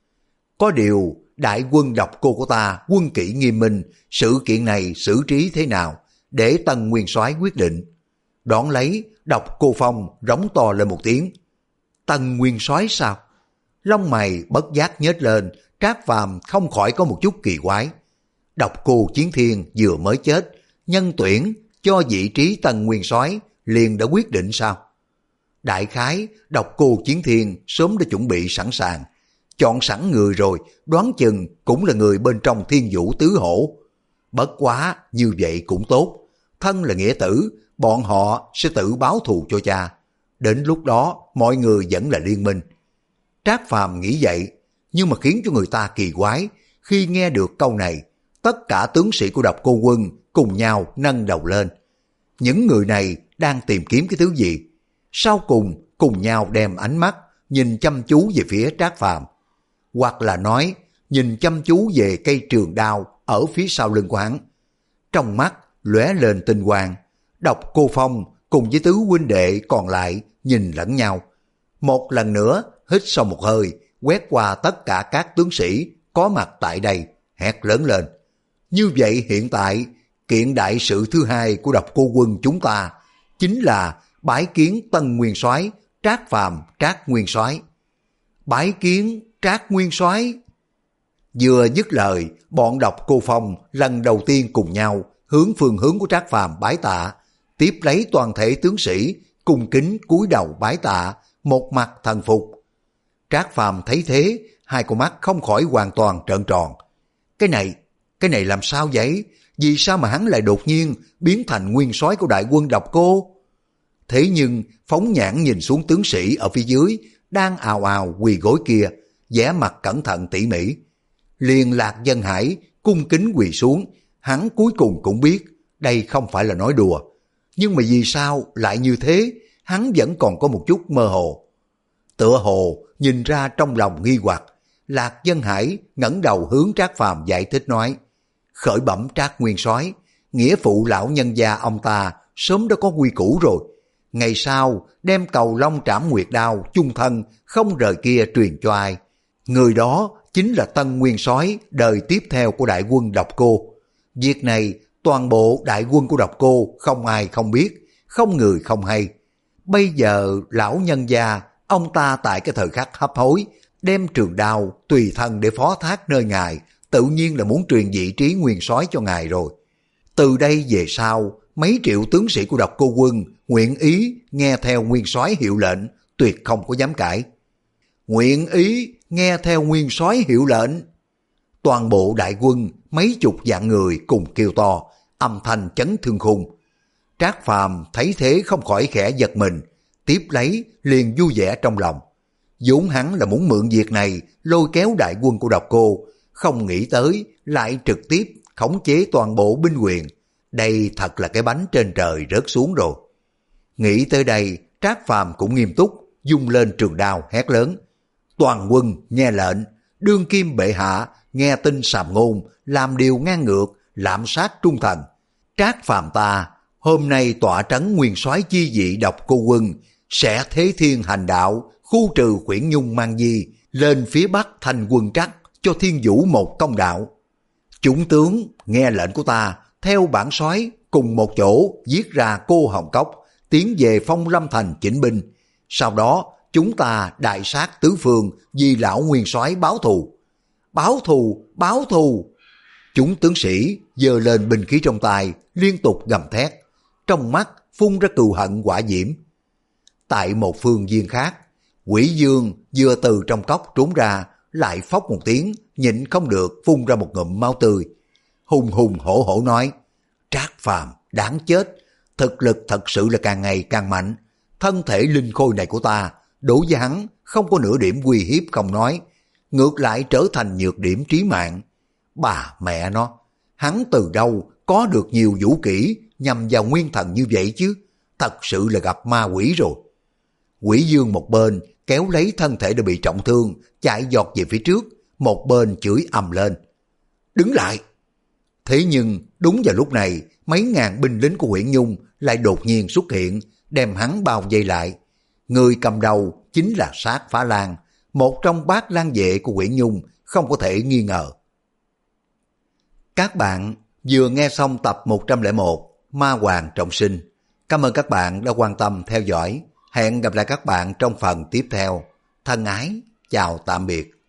Có điều, đại quân Độc Cô của ta quân kỷ nghiêm minh, sự kiện này xử trí thế nào, để Tân nguyên soái quyết định. Đón lấy, Độc Cô Phong rống to lên một tiếng. Tân nguyên soái sao? Lông mày bất giác nhếch lên, Trác Phàm không khỏi có một chút kỳ quái. Độc Cô Chiến Thiên vừa mới chết, nhân tuyển cho vị trí Tân nguyên soái liền đã quyết định sao? Đại khái, Độc Cô Chiến Thiên sớm đã chuẩn bị sẵn sàng, chọn sẵn người rồi, đoán chừng cũng là người bên trong Thiên Vũ tứ hổ. Bất quá, như vậy cũng tốt, thân là nghĩa tử, bọn họ sẽ tự báo thù cho cha. Đến lúc đó, mọi người vẫn là liên minh. Trác Phàm nghĩ vậy, nhưng mà khiến cho người ta kỳ quái, khi nghe được câu này, tất cả tướng sĩ của Độc Cô quân cùng nhau nâng đầu lên. Những người này đang tìm kiếm cái thứ gì? Sau cùng, cùng nhau đem ánh mắt nhìn chăm chú về phía Trác Phàm, hoặc là nói nhìn chăm chú về cây trường đao ở phía sau lưng của hắn. Trong mắt lóe lên tinh quang. Độc Cô Phong cùng với tứ huynh đệ còn lại nhìn lẫn nhau, một lần nữa hít sâu một hơi, quét qua tất cả các tướng sĩ có mặt tại đây, hét lớn lên. Như vậy hiện tại, kiện đại sự thứ hai của Độc Cô quân chúng ta chính là bái kiến Tân nguyên soái Trác Phàm Trác nguyên soái. Bái kiến Trác nguyên soái. Vừa dứt lời, bọn Độc Cô Phong lần đầu tiên cùng nhau hướng phương hướng của Trác Phàm bái tạ, tiếp lấy toàn thể tướng sĩ cung kính cúi đầu bái tạ, một mặt thần phục. Trác Phàm thấy thế, hai con mắt không khỏi hoàn toàn trợn tròn. Cái này, cái này làm sao vậy? Vì sao mà hắn lại đột nhiên biến thành nguyên soái của đại quân Độc Cô? Thế nhưng phóng nhãn nhìn xuống tướng sĩ ở phía dưới đang ào ào quỳ gối kia, vẻ mặt cẩn thận tỉ mỉ. Liền Lạc Dân Hải cung kính quỳ xuống, hắn cuối cùng cũng biết đây không phải là nói đùa. Nhưng mà vì sao lại như thế, hắn vẫn còn có một chút mơ hồ. Tựa hồ nhìn ra trong lòng nghi hoặc, Lạc Dân Hải ngẩng đầu hướng Trác Phàm giải thích nói: khởi bẩm Trác nguyên soái, nghĩa phụ lão nhân gia ông ta sớm đã có quy củ rồi. Ngày sau đem Cầu Long Trảm Nguyệt Đao chung thân không rời kia truyền cho ai, người đó chính là Tân nguyên soái đời tiếp theo của đại quân Độc Cô. Việc này toàn bộ đại quân của Độc Cô không ai không biết, không người không hay. Bây giờ lão nhân gia Ông ta tại cái thời khắc hấp hối, đem trường đao tùy thân để phó thác nơi ngài, tự nhiên là muốn truyền vị trí nguyên soái cho ngài rồi. Từ đây về sau, mấy triệu tướng sĩ của Độc Cô Quân nguyện ý nghe theo nguyên soái hiệu lệnh, tuyệt không có dám cãi. Nguyện ý nghe theo nguyên soái hiệu lệnh. Toàn bộ đại quân mấy chục vạn người cùng kêu to, âm thanh chấn thương khung. Trác Phàm thấy thế không khỏi khẽ giật mình, tiếp lấy liền vui vẻ trong lòng. Vốn hắn là muốn mượn việc này lôi kéo đại quân của Độc Cô, không nghĩ tới lại trực tiếp khống chế toàn bộ binh quyền. Đây thật là cái bánh trên trời rớt xuống rồi. Nghĩ tới đây, Trác Phàm cũng nghiêm túc, dung lên trường đao hét lớn. Toàn quân nghe lệnh, đương kim bệ hạ nghe tin sàm ngôn, làm điều ngang ngược, lạm sát trung thần. Trác Phàm ta hôm nay tọa trấn nguyên soái chi vị Độc Cô Quân, sẽ thế thiên hành đạo, khu trừ Khuyển Nhung mang di, lên phía bắc thành quân trắc, cho thiên vũ một công đạo. Chúng tướng nghe lệnh của ta, theo bản soái cùng một chỗ giết ra Cô Hồng Cốc, tiến về Phong Lâm Thành chỉnh binh. Sau đó chúng ta đại sát tứ phương vì lão nguyên soái báo thù. Báo thù, báo thù. Chúng tướng sĩ giơ lên binh khí trong tay, liên tục gầm thét, trong mắt phun ra cừu hận hỏa diễm. Tại một phương viên khác, Quỷ Dương vừa từ trong cốc trốn ra, lại phốc một tiếng, nhịn không được phun ra một ngụm máu tươi. Hùng hùng hổ hổ nói, Trác Phàm đáng chết, thực lực thật sự là càng ngày càng mạnh. Thân thể linh khôi này của ta, đối với hắn không có nửa điểm uy hiếp không nói, ngược lại trở thành nhược điểm trí mạng. Bà mẹ nó, hắn từ đâu có được nhiều vũ kỹ nhằm vào nguyên thần như vậy chứ, thật sự là gặp ma quỷ rồi. Quỷ Dương một bên kéo lấy thân thể đã bị trọng thương, chạy giọt về phía trước, một bên chửi ầm lên. Đứng lại! Thế nhưng đúng vào lúc này, mấy ngàn binh lính của Uyển Nhung lại đột nhiên xuất hiện, đem hắn bao vây lại. Người cầm đầu chính là Sát Phá Lan, một trong bát lang vệ của Uyển Nhung, không có thể nghi ngờ. Các bạn vừa nghe xong tập một trăm lẻ một Ma Hoàng Trọng Sinh. Cảm ơn các bạn đã quan tâm theo dõi. Hẹn gặp lại các bạn trong phần tiếp theo. Thân ái, chào tạm biệt.